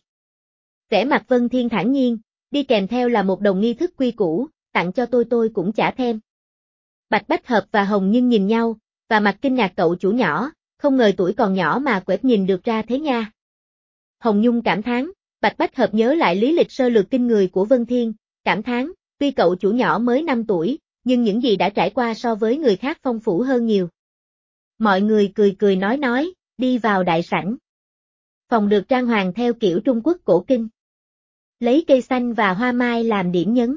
Vẻ mặt Vân Thiên thản nhiên, đi kèm theo là một đồng nghi thức quy củ, tặng cho tôi cũng chả thèm. Bạch Bách Hợp và Hồng Nhưng nhìn nhau, và mặt kinh ngạc cậu chủ nhỏ, không ngờ tuổi còn nhỏ mà quệt nhìn được ra thế nha. Hồng Nhung cảm thán, Bạch Bách Hợp nhớ lại lý lịch sơ lược kinh người của Vân Thiên, cảm thán, tuy cậu chủ nhỏ mới 5 tuổi, nhưng những gì đã trải qua so với người khác phong phú hơn nhiều. Mọi người cười cười nói, đi vào đại sảnh. Phòng được trang hoàng theo kiểu Trung Quốc cổ kinh. Lấy cây xanh và hoa mai làm điểm nhấn.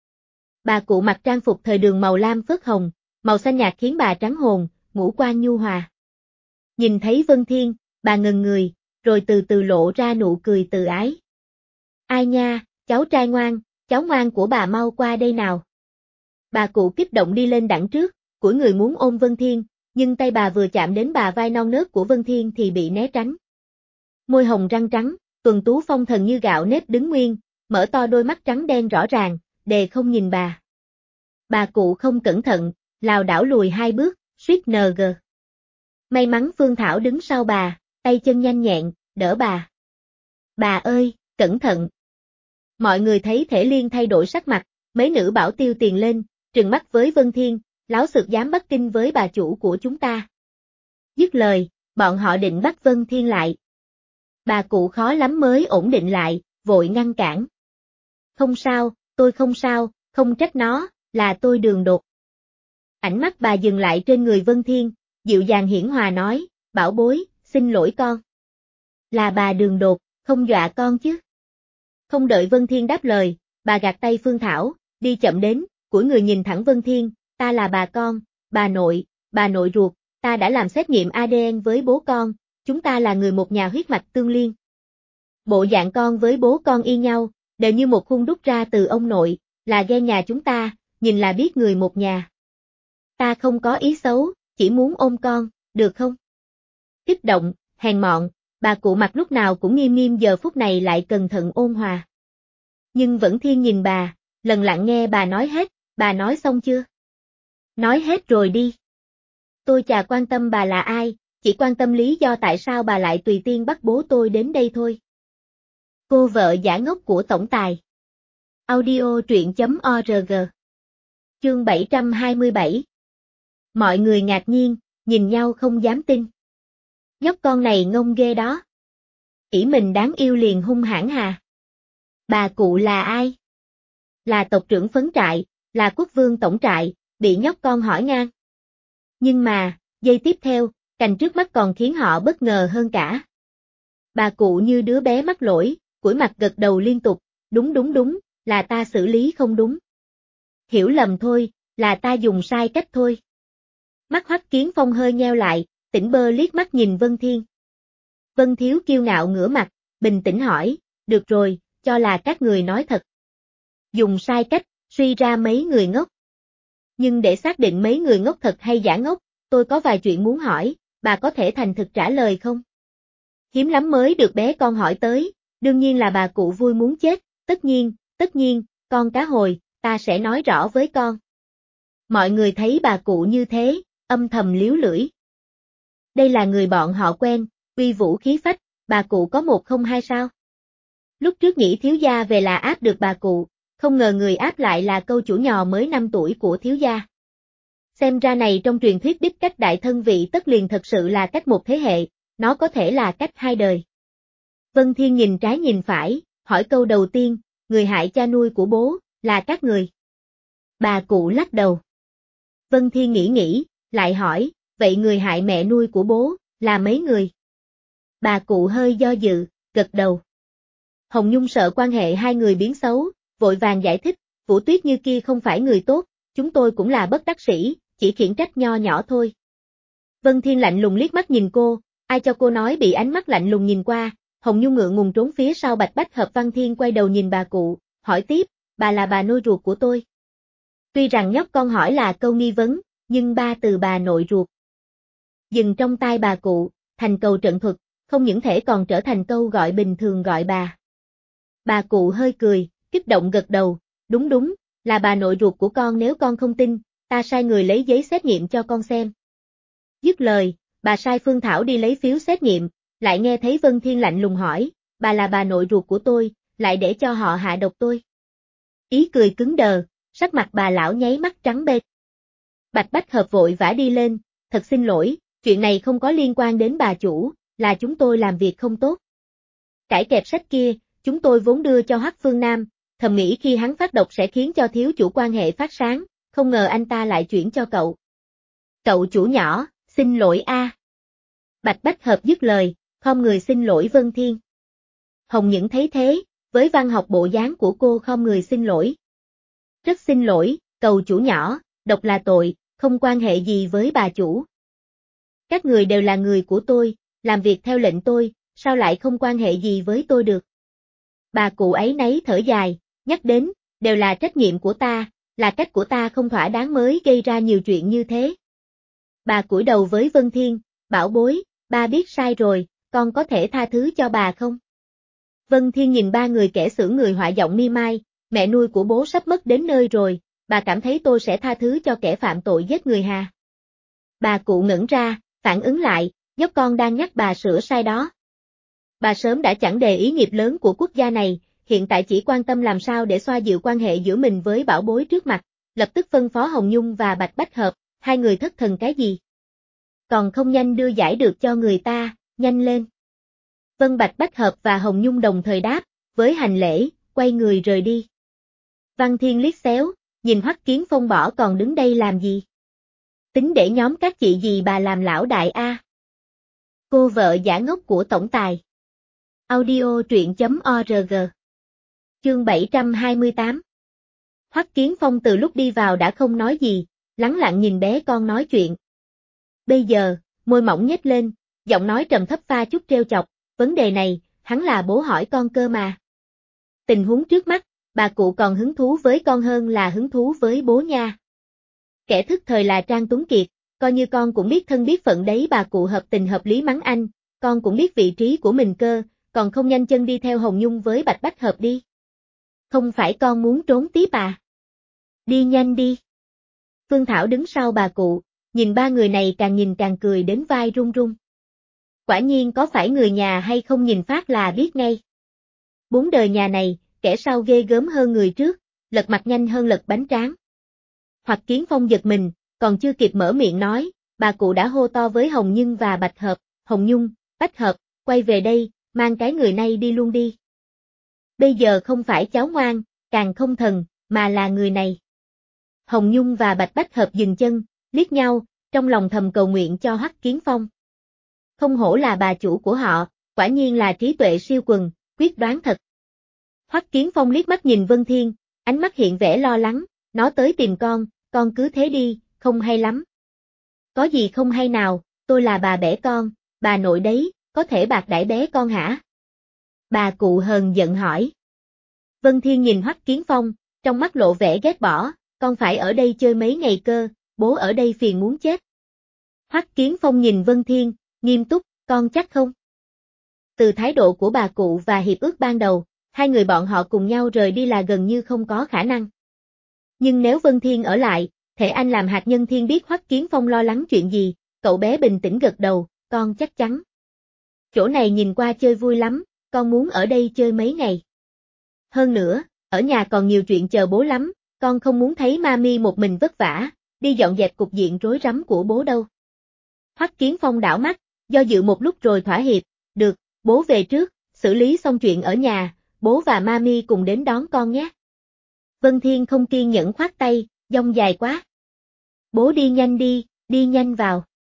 Bà cụ mặc trang phục thời đường màu lam phớt hồng, màu xanh nhạt khiến bà trắng hồn, ngũ quan nhu hòa. Nhìn thấy Vân Thiên, bà ngần người, rồi từ từ lộ ra nụ cười từ ái. Ai nha, cháu trai ngoan, cháu ngoan của bà mau qua đây nào. Bà cụ kích động đi lên đằng trước, cúi người muốn ôm Vân Thiên, nhưng tay bà vừa chạm đến bà vai non nớt của Vân Thiên thì bị né tránh. Môi hồng răng trắng, tuần tú phong thần như gạo nếp đứng nguyên, mở to đôi mắt trắng đen rõ ràng, đề không nhìn bà. Bà cụ không cẩn thận, lảo đảo lùi 2 bước, suýt ng. May mắn Phương Thảo đứng sau bà, tay chân nhanh nhẹn, đỡ bà. Bà ơi, cẩn thận. Mọi người thấy Thể Liên thay đổi sắc mặt, mấy nữ bảo tiêu tiền lên, trừng mắt với Vân Thiên, láo xược dám bắt kinh với bà chủ của chúng ta. Dứt lời, bọn họ định bắt Vân Thiên lại. Bà cụ khó lắm mới ổn định lại, vội ngăn cản. Không sao, tôi không sao, không trách nó, là tôi đường đột. Ánh mắt bà dừng lại trên người Vân Thiên, dịu dàng hiển hòa nói, bảo bối, xin lỗi con. Là bà đường đột, không dọa con chứ. Không đợi Vân Thiên đáp lời, bà gạt tay Phương Thảo, đi chậm đến, cúi người nhìn thẳng Vân Thiên, ta là bà con, bà nội ruột, ta đã làm xét nghiệm ADN với bố con, chúng ta là người một nhà huyết mạch tương liên. Bộ dạng con với bố con y nhau, đều như một khuôn đúc ra từ ông nội, là ghen nhà chúng ta, nhìn là biết người một nhà. Ta không có ý xấu, chỉ muốn ôm con, được không? Kích động, hèn mọn, bà cụ mặt lúc nào cũng nghiêm nghiêm giờ phút này lại cẩn thận ôn hòa. Nhưng vẫn Thiên nhìn bà, lần lặng nghe bà nói hết, bà nói xong chưa? Nói hết rồi đi. Tôi chả quan tâm bà là ai, chỉ quan tâm lý do tại sao bà lại tùy tiện bắt bố tôi đến đây thôi. Cô vợ giả ngốc của tổng tài. Audio truyện.org. Chương 727. Mọi người ngạc nhiên, nhìn nhau không dám tin. Nhóc con này ngông ghê đó. Ỷ mình đáng yêu liền hung hãn hà. Bà cụ là ai? Là tộc trưởng Phấn Trại, là quốc vương tổng trại, bị nhóc con hỏi ngang. Nhưng mà, giây tiếp theo, cảnh trước mắt còn khiến họ bất ngờ hơn cả. Bà cụ như đứa bé mắc lỗi, cúi mặt gật đầu liên tục, đúng, là ta xử lý không đúng. Hiểu lầm thôi, là ta dùng sai cách thôi. Mắt Hoắc Kiến Phong hơi nheo lại, tỉnh bơ liếc mắt nhìn Vân Thiên. Vân Thiếu kiêu ngạo ngửa mặt, bình tĩnh hỏi, được rồi, cho là các người nói thật. Dùng sai cách, suy ra mấy người ngốc. Nhưng để xác định mấy người ngốc thật hay giả ngốc, tôi có vài chuyện muốn hỏi, bà có thể thành thực trả lời không? Hiếm lắm mới được bé con hỏi tới, đương nhiên là bà cụ vui muốn chết, tất nhiên, con cá hồi, ta sẽ nói rõ với con. Mọi người thấy bà cụ như thế, âm thầm líu lưỡi. Đây là người bọn họ quen, uy vũ khí phách, bà cụ có một không hai sao. Lúc trước nghĩ thiếu gia về là áp được bà cụ, không ngờ người áp lại là câu chủ nhò mới 5 tuổi của thiếu gia. Xem ra này trong truyền thuyết đích cách đại thân vị tất liền thật sự là cách một thế hệ, nó có thể là cách hai đời. Vân Thiên nhìn trái nhìn phải, hỏi câu đầu tiên, người hại cha nuôi của bố, là các người. Bà cụ lắc đầu. Vân Thiên nghĩ, lại hỏi, vậy người hại mẹ nuôi của bố, là mấy người? Bà cụ hơi do dự, gật đầu. Hồng Nhung sợ quan hệ hai người biến xấu, vội vàng giải thích, Vũ Tuyết Như kia không phải người tốt, chúng tôi cũng là bất đắc sĩ, chỉ khiển trách nho nhỏ thôi. Vân Thiên lạnh lùng liếc mắt nhìn cô, ai cho cô nói bị ánh mắt lạnh lùng nhìn qua, Hồng Nhung ngượng ngùng trốn phía sau Bạch Bách Hợp. Văn Thiên quay đầu nhìn bà cụ, hỏi tiếp, bà là bà nội ruột của tôi. Tuy rằng nhóc con hỏi là câu nghi vấn, nhưng ba từ bà nội ruột dừng trong tai bà cụ, thành cầu trận thuật, không những thể còn trở thành câu gọi bình thường gọi bà. Bà cụ hơi cười, kích động gật đầu, đúng, là bà nội ruột của con, nếu con không tin, ta sai người lấy giấy xét nghiệm cho con xem. Dứt lời, bà sai Phương Thảo đi lấy phiếu xét nghiệm, lại nghe thấy Vân Thiên lạnh lùng hỏi, bà là bà nội ruột của tôi, lại để cho họ hạ độc tôi. Ý cười cứng đờ, sắc mặt bà lão nháy mắt trắng bệch. Bạch Bách Hợp vội vã đi lên, thật xin lỗi, chuyện này không có liên quan đến bà chủ, là chúng tôi làm việc không tốt. Cải kẹp sách kia, chúng tôi vốn đưa cho Hoắc Phương Nam, thầm nghĩ khi hắn phát độc sẽ khiến cho thiếu chủ quan hệ phát sáng, không ngờ anh ta lại chuyển cho cậu. Cậu chủ nhỏ, xin lỗi a. Bạch Bách Hợp dứt lời, khom người xin lỗi Vân Thiên. Hồng Những thấy thế, với văn học bộ dáng của cô khom người xin lỗi. Rất xin lỗi, cậu chủ nhỏ, độc là tội, không quan hệ gì với bà chủ. Các người đều là người của tôi, làm việc theo lệnh tôi, sao lại không quan hệ gì với tôi được? Bà cụ ấy nấy thở dài, nhắc đến, đều là trách nhiệm của ta, là cách của ta không thỏa đáng mới gây ra nhiều chuyện như thế. Bà cúi đầu với Vân Thiên, bảo bối, ba biết sai rồi, con có thể tha thứ cho bà không? Vân Thiên nhìn ba người kẻ xưởng người họa giọng mi mai, mẹ nuôi của bố sắp mất đến nơi rồi, bà cảm thấy tôi sẽ tha thứ cho kẻ phạm tội giết người hà? Bà cụ ngẩn ra, phản ứng lại, nhóc con đang nhắc bà sửa sai đó. Bà sớm đã chẳng để ý nghiệp lớn của quốc gia này, hiện tại chỉ quan tâm làm sao để xoa dịu quan hệ giữa mình với bảo bối trước mặt, lập tức phân phó Hồng Nhung và Bạch Bách Hợp, hai người thất thần cái gì? Còn không nhanh đưa giải được cho người ta, nhanh lên. Vân Bạch Bách Hợp và Hồng Nhung đồng thời đáp, với hành lễ, quay người rời đi. Văn Thiên liếc xéo, nhìn Hoắc Kiến Phong bỏ còn đứng đây làm gì? Tính để nhóm các chị gì bà làm lão đại a? Cô vợ giả ngốc của tổng tài. Audio truyện.org. Chương 728. Hoắc Kiến Phong từ lúc đi vào đã không nói gì, lắng lặng nhìn bé con nói chuyện. Bây giờ, môi mỏng nhếch lên, giọng nói trầm thấp pha chút trêu chọc, vấn đề này, hắn là bố hỏi con cơ mà. Tình huống trước mắt, bà cụ còn hứng thú với con hơn là hứng thú với bố nha. Kẻ thức thời là Trang Tuấn Kiệt, coi như con cũng biết thân biết phận đấy. Bà cụ hợp tình hợp lý mắng anh, con cũng biết vị trí của mình cơ, còn không nhanh chân đi theo Hồng Nhung với Bạch Bách Hợp đi. Không phải con muốn trốn tiếp à? Đi nhanh đi. Phương Thảo đứng sau bà cụ, nhìn ba người này càng nhìn càng cười đến vai run run. Quả nhiên có phải người nhà hay không nhìn phát là biết ngay. Bốn đời nhà này, kẻ sau ghê gớm hơn người trước, lật mặt nhanh hơn lật bánh tráng. Hoắc Kiến Phong giật mình, còn chưa kịp mở miệng nói, bà cụ đã hô to với Hồng Nhung và Bạch Hợp, Hồng Nhung, Bách Hợp, quay về đây, mang cái người này đi luôn đi. Bây giờ không phải cháu ngoan, càng không thần, mà là người này. Hồng Nhung và Bạch Bách Hợp dừng chân, liếc nhau, trong lòng thầm cầu nguyện cho Hoắc Kiến Phong. Không hổ là bà chủ của họ, quả nhiên là trí tuệ siêu quần, quyết đoán thật. Hoắc Kiến Phong liếc mắt nhìn Vân Thiên, ánh mắt hiện vẻ lo lắng, nó tới tìm con cứ thế đi, không hay lắm. Có gì không hay nào, tôi là bà bẻ con, bà nội đấy, có thể bạc đãi bé con hả? Bà cụ hờn giận hỏi. Vân Thiên nhìn Hoắc Kiến Phong, trong mắt lộ vẻ ghét bỏ, con phải ở đây chơi mấy ngày cơ, bố ở đây phiền muốn chết. Hoắc Kiến Phong nhìn Vân Thiên, nghiêm túc, con chắc không? Từ thái độ của bà cụ và hiệp ước ban đầu, hai người bọn họ cùng nhau rời đi là gần như không có khả năng. Nhưng nếu Vân Thiên ở lại, thể anh làm hạt nhân thiên biết Hoắc Kiến Phong lo lắng chuyện gì, cậu bé bình tĩnh gật đầu, con chắc chắn. Chỗ này nhìn qua chơi vui lắm, con muốn ở đây chơi mấy ngày. Hơn nữa, ở nhà còn nhiều chuyện chờ bố lắm, con không muốn thấy Mami một mình vất vả, đi dọn dẹp cục diện rối rắm của bố đâu. Hoắc Kiến Phong đảo mắt, do dự một lúc rồi thỏa hiệp, được, bố về trước, xử lý xong chuyện ở nhà, bố và Mami cùng đến đón con nhé. Vân Thiên không kiên nhẫn khoát tay, dông dài quá. Bố đi nhanh đi nhanh vào.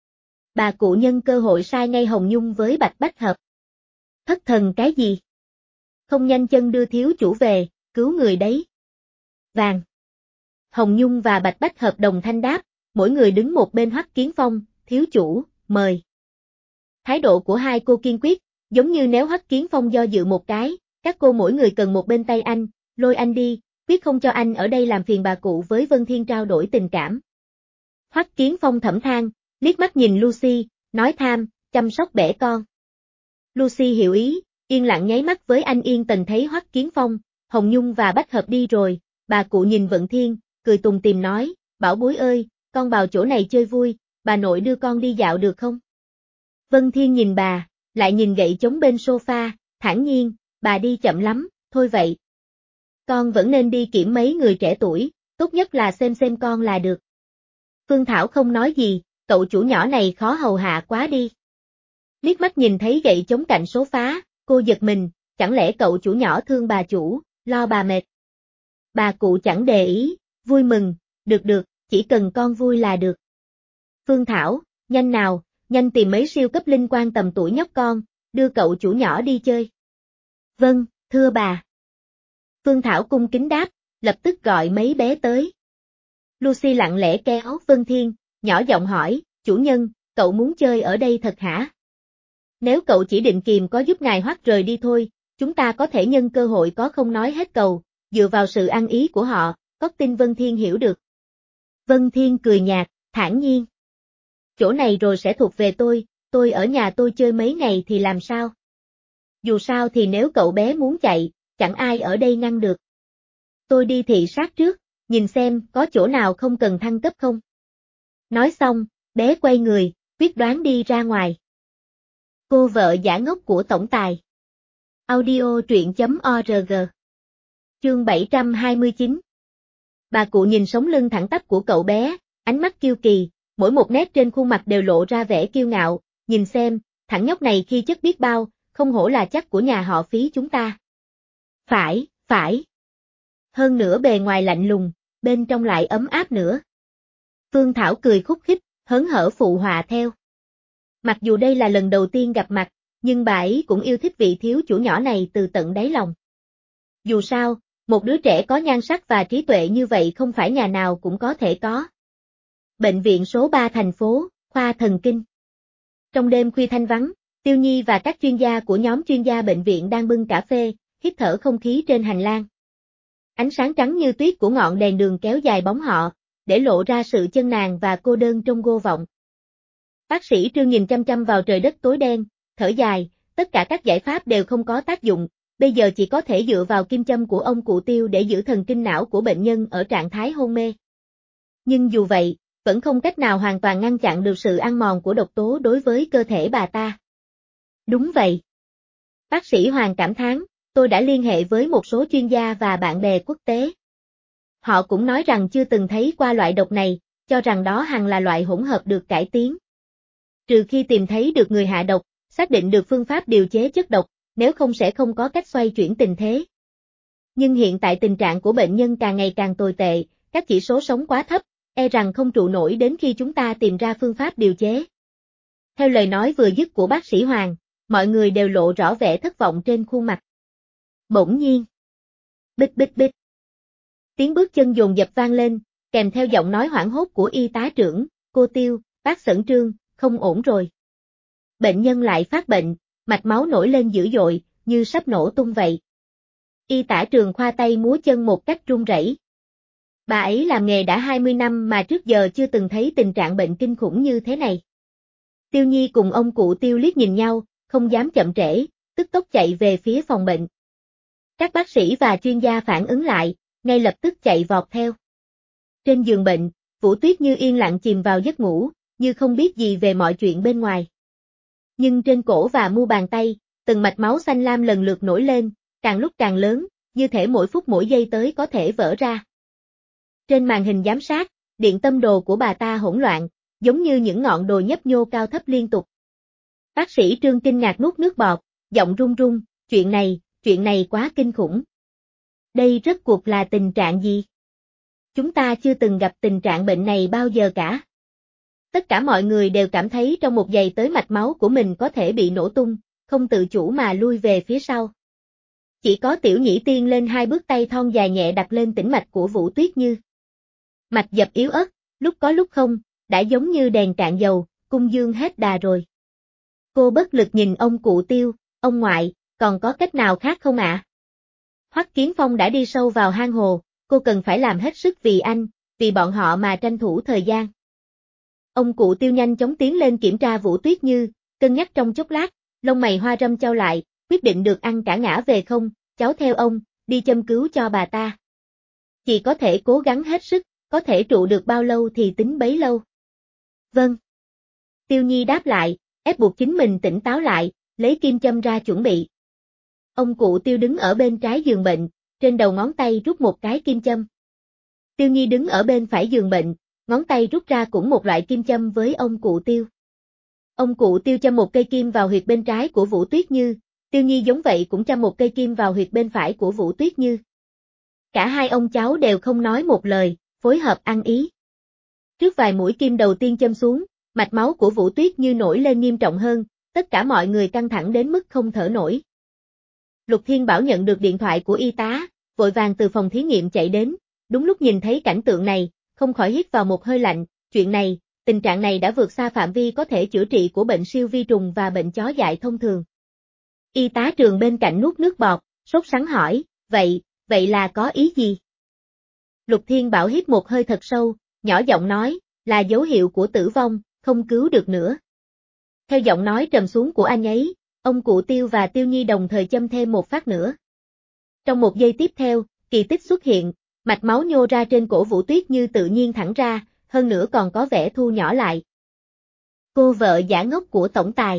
Bà cụ nhân cơ hội sai ngay Hồng Nhung với Bạch Bách Hợp. Thất thần cái gì? Không nhanh chân đưa thiếu chủ về, cứu người đấy. Vàng. Hồng Nhung và Bạch Bách Hợp đồng thanh đáp, mỗi người đứng một bên Hoắc Kiến Phong, thiếu chủ, mời. Thái độ của hai cô kiên quyết, giống như nếu Hoắc Kiến Phong do dự một cái, các cô mỗi người cần một bên tay anh, lôi anh đi, quyết không cho anh ở đây làm phiền bà cụ với Vân Thiên trao đổi tình cảm. Hoắc Kiến Phong thầm than, liếc mắt nhìn Lucy, nói tham, chăm sóc bẻ con. Lucy hiểu ý, yên lặng nháy mắt với anh yên tình thấy Hoắc Kiến Phong, Hồng Nhung và Bách Hợp đi rồi, bà cụ nhìn Vận Thiên, cười tùng tìm nói, bảo bối ơi, con vào chỗ này chơi vui, bà nội đưa con đi dạo được không? Vân Thiên nhìn bà, lại nhìn gậy chống bên sofa, thản nhiên, bà đi chậm lắm, thôi vậy. Con vẫn nên đi kiểm mấy người trẻ tuổi, tốt nhất là xem con là được. Phương Thảo không nói gì, cậu chủ nhỏ này khó hầu hạ quá đi. Liếc mắt nhìn thấy gậy chống cạnh số phá, cô giật mình, chẳng lẽ cậu chủ nhỏ thương bà chủ, lo bà mệt. Bà cụ chẳng để ý, vui mừng, được, chỉ cần con vui là được. Phương Thảo, nhanh nào, nhanh tìm mấy siêu cấp linh quan tầm tuổi nhóc con, đưa cậu chủ nhỏ đi chơi. Vâng, thưa bà. Phương Thảo cung kính đáp, lập tức gọi mấy bé tới. Lucy lặng lẽ kéo Vân Thiên, nhỏ giọng hỏi, chủ nhân, cậu muốn chơi ở đây thật hả? Nếu cậu chỉ định kìm có giúp ngài Hoắc rời đi thôi, chúng ta có thể nhân cơ hội có không nói hết cầu, dựa vào sự ăn ý của họ, có tin Vân Thiên hiểu được. Vân Thiên cười nhạt, thản nhiên. Chỗ này rồi sẽ thuộc về tôi ở nhà tôi chơi mấy ngày thì làm sao? Dù sao thì nếu cậu bé muốn chạy, chẳng ai ở đây ngăn được. Tôi đi thị sát trước, nhìn xem có chỗ nào không cần thăng cấp không. Nói xong, bé quay người, quyết đoán đi ra ngoài. Cô vợ giả ngốc của tổng tài. Audio truyện.org. Chương 729. Bà cụ nhìn sống lưng thẳng tắp của cậu bé, ánh mắt kiêu kỳ, mỗi một nét trên khuôn mặt đều lộ ra vẻ kiêu ngạo, nhìn xem, thằng nhóc này khi chất biết bao, không hổ là chắc của nhà họ Phí chúng ta. Phải. Hơn nữa bề ngoài lạnh lùng, bên trong lại ấm áp nữa. Phương Thảo cười khúc khích, hớn hở phụ họa theo. Mặc dù đây là lần đầu tiên gặp mặt, nhưng bà ấy cũng yêu thích vị thiếu chủ nhỏ này từ tận đáy lòng. Dù sao, một đứa trẻ có nhan sắc và trí tuệ như vậy không phải nhà nào cũng có thể có. Bệnh viện số 3 thành phố, khoa thần kinh. Trong đêm khuya thanh vắng, Tiêu Nhi và các chuyên gia của nhóm chuyên gia bệnh viện đang bưng cà phê, hít thở không khí trên hành lang. Ánh sáng trắng như tuyết của ngọn đèn đường kéo dài bóng họ, để lộ ra sự chân nàng và cô đơn trong vô vọng. Bác sĩ Trương nhìn chăm chăm vào trời đất tối đen, thở dài, tất cả các giải pháp đều không có tác dụng, bây giờ chỉ có thể dựa vào kim châm của ông cụ Tiêu để giữ thần kinh não của bệnh nhân ở trạng thái hôn mê. Nhưng dù vậy, vẫn không cách nào hoàn toàn ngăn chặn được sự ăn mòn của độc tố đối với cơ thể bà ta. Đúng vậy. Bác sĩ Hoàng cảm thán, tôi đã liên hệ với một số chuyên gia và bạn bè quốc tế. Họ cũng nói rằng chưa từng thấy qua loại độc này, cho rằng đó hẳn là loại hỗn hợp được cải tiến. Trừ khi tìm thấy được người hạ độc, xác định được phương pháp điều chế chất độc, nếu không sẽ không có cách xoay chuyển tình thế. Nhưng hiện tại tình trạng của bệnh nhân càng ngày càng tồi tệ, các chỉ số sống quá thấp, e rằng không trụ nổi đến khi chúng ta tìm ra phương pháp điều chế. Theo lời nói vừa dứt của bác sĩ Hoàng, mọi người đều lộ rõ vẻ thất vọng trên khuôn mặt. Bỗng nhiên, Bích bích bích. Tiếng bước chân dồn dập vang lên, kèm theo giọng nói hoảng hốt của y tá trưởng, cô Tiêu, bác Sẩn Trương, không ổn rồi. Bệnh nhân lại phát bệnh, mạch máu nổi lên dữ dội, như sắp nổ tung vậy. Y tá Trường khoa tay múa chân một cách run rẩy. Bà ấy làm nghề đã 20 năm mà trước giờ chưa từng thấy tình trạng bệnh kinh khủng như thế này. Tiêu Nhi cùng ông cụ Tiêu liếc nhìn nhau, không dám chậm trễ, tức tốc chạy về phía phòng bệnh. Các bác sĩ và chuyên gia phản ứng lại, ngay lập tức chạy vọt theo. Trên giường bệnh, Vũ Tuyết Như yên lặng chìm vào giấc ngủ, như không biết gì về mọi chuyện bên ngoài. Nhưng trên cổ và mu bàn tay, từng mạch máu xanh lam lần lượt nổi lên, càng lúc càng lớn, như thể mỗi phút mỗi giây tới có thể vỡ ra. Trên màn hình giám sát, điện tâm đồ của bà ta hỗn loạn, giống như những ngọn đồi nhấp nhô cao thấp liên tục. Bác sĩ Trương kinh ngạc nuốt nước bọt, giọng run run, chuyện này quá kinh khủng. Đây rốt cuộc là tình trạng gì? Chúng ta chưa từng gặp tình trạng bệnh này bao giờ cả. Tất cả mọi người đều cảm thấy trong một giây tới mạch máu của mình có thể bị nổ tung, không tự chủ mà lui về phía sau. Chỉ có Tiểu Nhĩ Tiên lên hai bước tay thon dài nhẹ đặt lên tĩnh mạch của Vũ Tuyết Như. Mạch dập yếu ớt, lúc có lúc không, đã giống như đèn cạn dầu, cung dương hết đà rồi. Cô bất lực nhìn ông cụ Tiêu, ông ngoại, còn có cách nào khác không ạ? Hoắc Kiến Phong đã đi sâu vào hang hồ, cô cần phải làm hết sức vì anh, vì bọn họ mà tranh thủ thời gian. Ông cụ Tiêu nhanh chóng tiến lên kiểm tra Vũ Tuyết Như, cân nhắc trong chốc lát, lông mày hoa râm chau lại, quyết định được ăn cả ngã về không, cháu theo ông, đi châm cứu cho bà ta. Chị có thể cố gắng hết sức, có thể trụ được bao lâu thì tính bấy lâu. Vâng. Tiêu Nhi đáp lại, ép buộc chính mình tỉnh táo lại, lấy kim châm ra chuẩn bị. Ông cụ Tiêu đứng ở bên trái giường bệnh, trên đầu ngón tay rút một cái kim châm. Tiêu Nhi đứng ở bên phải giường bệnh, ngón tay rút ra cũng một loại kim châm với ông cụ Tiêu. Ông cụ Tiêu châm một cây kim vào huyệt bên trái của Vũ Tuyết Như, Tiêu Nhi giống vậy cũng châm một cây kim vào huyệt bên phải của Vũ Tuyết Như. Cả hai ông cháu đều không nói một lời, phối hợp ăn ý. Trước vài mũi kim đầu tiên châm xuống, mạch máu của Vũ Tuyết Như nổi lên nghiêm trọng hơn, tất cả mọi người căng thẳng đến mức không thở nổi. Lục Thiên Bảo nhận được điện thoại của y tá, vội vàng từ phòng thí nghiệm chạy đến, đúng lúc nhìn thấy cảnh tượng này, không khỏi hít vào một hơi lạnh, tình trạng này đã vượt xa phạm vi có thể chữa trị của bệnh siêu vi trùng và bệnh chó dại thông thường. Y tá Trường bên cạnh nuốt nước bọt, sốt sắng hỏi, vậy là có ý gì? Lục Thiên Bảo hít một hơi thật sâu, nhỏ giọng nói, là dấu hiệu của tử vong, không cứu được nữa. Theo giọng nói trầm xuống của anh ấy, ông cụ Tiêu và Tiêu Nhi đồng thời châm thêm một phát nữa. Trong một giây tiếp theo, kỳ tích xuất hiện, mạch máu nhô ra trên cổ Vũ Tuyết Như tự nhiên thẳng ra, hơn nữa còn có vẻ thu nhỏ lại. Cô vợ giả ngốc của tổng tài.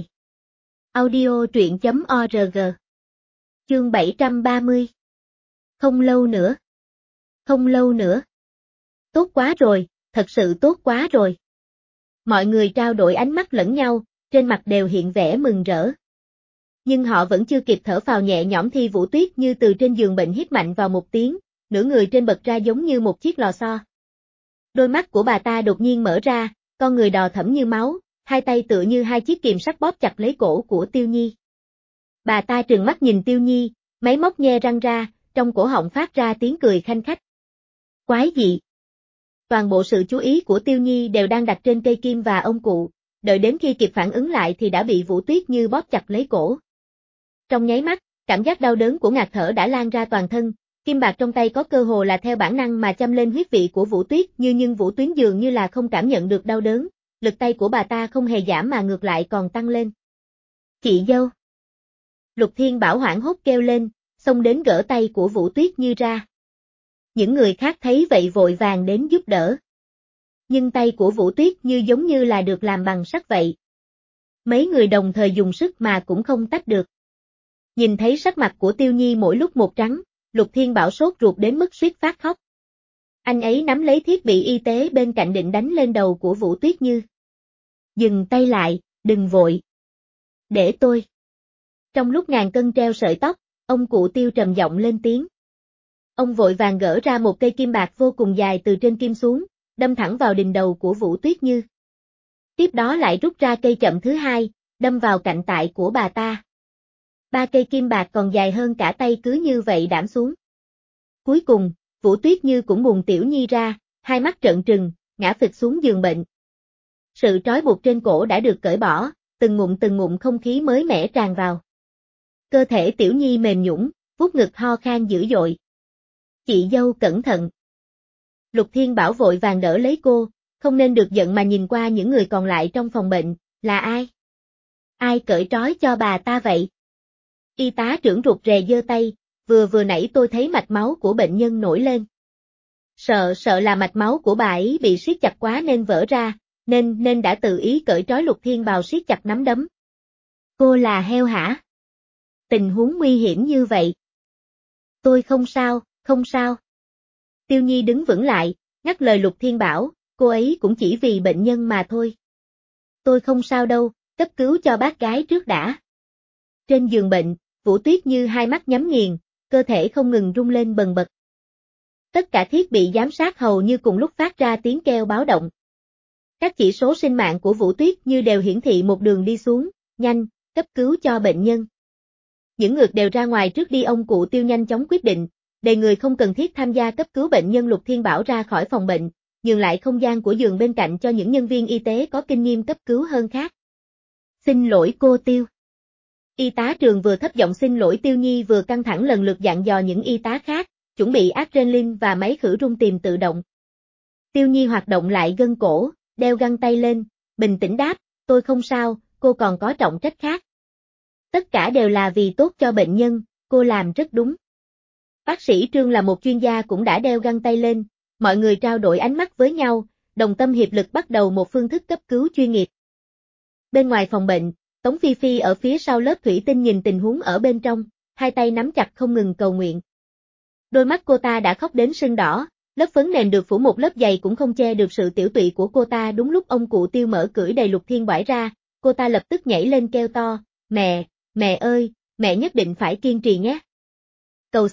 Audio truyện.org. Chương 730. Không lâu nữa. Không lâu nữa. Tốt quá rồi, thật sự tốt quá rồi. Mọi người trao đổi ánh mắt lẫn nhau, trên mặt đều hiện vẻ mừng rỡ. Nhưng họ vẫn chưa kịp thở phào nhẹ nhõm thì Vũ Tuyết Như từ trên giường bệnh hít mạnh vào một tiếng, nửa người trên bật ra giống như một chiếc lò xo. Đôi mắt của bà ta đột nhiên mở ra, con người đỏ thẫm như máu, hai tay tựa như hai chiếc kìm sắt bóp chặt lấy cổ của Tiêu Nhi. Bà ta trừng mắt nhìn Tiêu Nhi, máy móc nhe răng ra, trong cổ họng phát ra tiếng cười khanh khách. Quái dị! Toàn bộ sự chú ý của Tiêu Nhi đều đang đặt trên cây kim và ông cụ, đợi đến khi kịp phản ứng lại thì đã bị Vũ Tuyết Như bóp chặt lấy cổ. Trong nháy mắt, cảm giác đau đớn của ngạt thở đã lan ra toàn thân, kim bạc trong tay có cơ hồ là theo bản năng mà châm lên huyết vị của Vũ Tuyết Như nhưng Vũ Tuyến dường như là không cảm nhận được đau đớn, lực tay của bà ta không hề giảm mà ngược lại còn tăng lên. Chị dâu! Lục Thiên Bảo hoảng hốt kêu lên, xông đến gỡ tay của Vũ Tuyết Như ra. Những người khác thấy vậy vội vàng đến giúp đỡ. Nhưng tay của Vũ Tuyết Như giống như là được làm bằng sắt vậy. Mấy người đồng thời dùng sức mà cũng không tách được. Nhìn thấy sắc mặt của Tiêu Nhi mỗi lúc một trắng, Lục Thiên Bảo sốt ruột đến mức suýt phát khóc. Anh ấy nắm lấy thiết bị y tế bên cạnh định đánh lên đầu của Vũ Tuyết Như. Dừng tay lại, đừng vội. Để tôi. Trong lúc ngàn cân treo sợi tóc, ông cụ Tiêu trầm giọng lên tiếng. Ông vội vàng gỡ ra một cây kim bạc vô cùng dài từ trên kim xuống, đâm thẳng vào đỉnh đầu của Vũ Tuyết Như. Tiếp đó lại rút ra cây chậm thứ hai, đâm vào cạnh tại của bà ta. Ba cây kim bạc còn dài hơn cả tay cứ như vậy đãng xuống. cuối cùng, Vũ Tuyết Như cũng buông Tiểu Nhi ra, hai mắt trợn trừng, ngã phịch xuống giường bệnh. Sự trói buộc trên cổ đã được cởi bỏ, từng ngụm không khí mới mẻ tràn vào. Cơ thể Tiểu Nhi mềm nhũn, vuốt ngực ho khan dữ dội. Chị dâu cẩn thận. Lục Thiên Bảo vội vàng đỡ lấy cô, không nên được giận mà nhìn qua những người còn lại trong phòng bệnh, là ai? Ai cởi trói cho bà ta vậy? Y tá trưởng rụt rè giơ tay, vừa nãy tôi thấy mạch máu của bệnh nhân nổi lên. Sợ là mạch máu của bà ấy bị siết chặt quá nên vỡ ra, nên đã tự ý cởi trói. Lục Thiên Bào siết chặt nắm đấm. Cô là heo hả? Tình huống nguy hiểm như vậy. Tôi không sao, không sao. Tiêu Nhi đứng vững lại, ngắt lời Lục Thiên Bảo, cô ấy cũng chỉ vì bệnh nhân mà thôi. Tôi không sao đâu, cấp cứu cho bác gái trước đã. Trên giường bệnh, Vũ Tuyết Như hai mắt nhắm nghiền, cơ thể không ngừng rung lên bần bật. Tất cả thiết bị giám sát hầu như cùng lúc phát ra tiếng kêu báo động. Các chỉ số sinh mạng của Vũ Tuyết Như đều hiển thị một đường đi xuống, nhanh, cấp cứu cho bệnh nhân. Những ngược đều ra ngoài trước đi. Ông cụ Tiêu nhanh chóng quyết định, để người không cần thiết tham gia cấp cứu bệnh nhân. Lục Thiên Bảo ra khỏi phòng bệnh, nhường lại không gian của giường bên cạnh cho những nhân viên y tế có kinh nghiệm cấp cứu hơn khác. Xin lỗi cô Tiêu. Y tá Trường vừa thấp giọng xin lỗi Tiêu Nhi vừa căng thẳng lần lượt dặn dò những y tá khác, chuẩn bị adrenaline và máy khử rung tìm tự động. Tiêu Nhi hoạt động lại gân cổ, đeo găng tay lên, bình tĩnh đáp, tôi không sao, cô còn có trọng trách khác. Tất cả đều là vì tốt cho bệnh nhân, cô làm rất đúng. Bác sĩ Trương là một chuyên gia cũng đã đeo găng tay lên, mọi người trao đổi ánh mắt với nhau, đồng tâm hiệp lực bắt đầu một phương thức cấp cứu chuyên nghiệp. Bên ngoài phòng bệnh, Tống Phi Phi ở phía sau lớp thủy tinh nhìn tình huống ở bên trong, hai tay nắm chặt không ngừng cầu nguyện. Đôi mắt cô ta đã khóc đến sưng đỏ, lớp phấn nền được phủ một lớp dày cũng không che được sự tiểu tụy của cô ta. Đúng lúc ông cụ Tiêu mở cưỡi đầy Lục Thiên Bãi ra, cô ta lập tức nhảy lên kêu to, mẹ ơi, mẹ nhất định phải kiên trì nhé. Cầu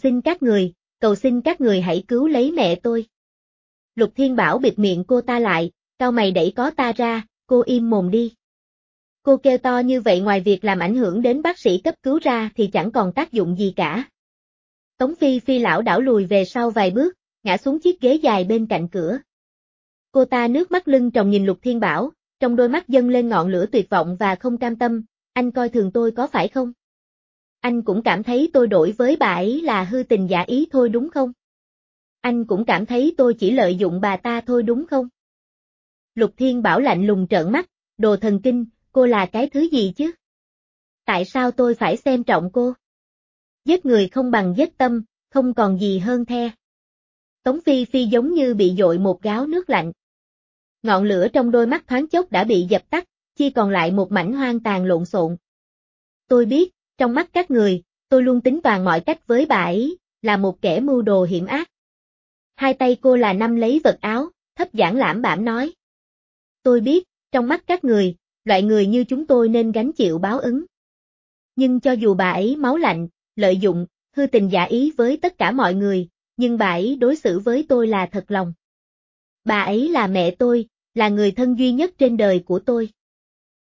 xin các người hãy cứu lấy mẹ tôi. Lục Thiên Bảo bịt miệng cô ta lại, cau mày đẩy có ta ra, cô im mồm đi. Cô kêu to như vậy ngoài việc làm ảnh hưởng đến bác sĩ cấp cứu ra thì chẳng còn tác dụng gì cả. Tống Phi Phi lảo đảo lùi về sau vài bước, ngã xuống chiếc ghế dài bên cạnh cửa. Cô ta nước mắt lưng tròng nhìn Lục Thiên Bảo, trong đôi mắt dâng lên ngọn lửa tuyệt vọng và không cam tâm, anh coi thường tôi có phải không? Anh cũng cảm thấy tôi đối với bà ấy là hư tình giả ý thôi đúng không? Anh cũng cảm thấy tôi chỉ lợi dụng bà ta thôi đúng không? Lục Thiên Bảo lạnh lùng trợn mắt, đồ thần kinh, cô là cái thứ gì chứ? Tại sao tôi phải xem trọng cô? Giết người không bằng giết tâm, không còn gì hơn the. Tống Phi Phi giống như bị dội một gáo nước lạnh. Ngọn lửa trong đôi mắt thoáng chốc đã bị dập tắt, chỉ còn lại một mảnh hoang tàn lộn xộn. Tôi biết, trong mắt các người, tôi luôn tính toán mọi cách với bà ấy, là một kẻ mưu đồ hiểm ác. Hai tay cô là nắm lấy vật áo, thấp giảng lãm bảm nói. Tôi biết, trong mắt các người, loại người như chúng tôi nên gánh chịu báo ứng. Nhưng cho dù bà ấy máu lạnh, lợi dụng, hư tình giả ý với tất cả mọi người, nhưng bà ấy đối xử với tôi là thật lòng. Bà ấy là mẹ tôi, là người thân duy nhất trên đời của tôi.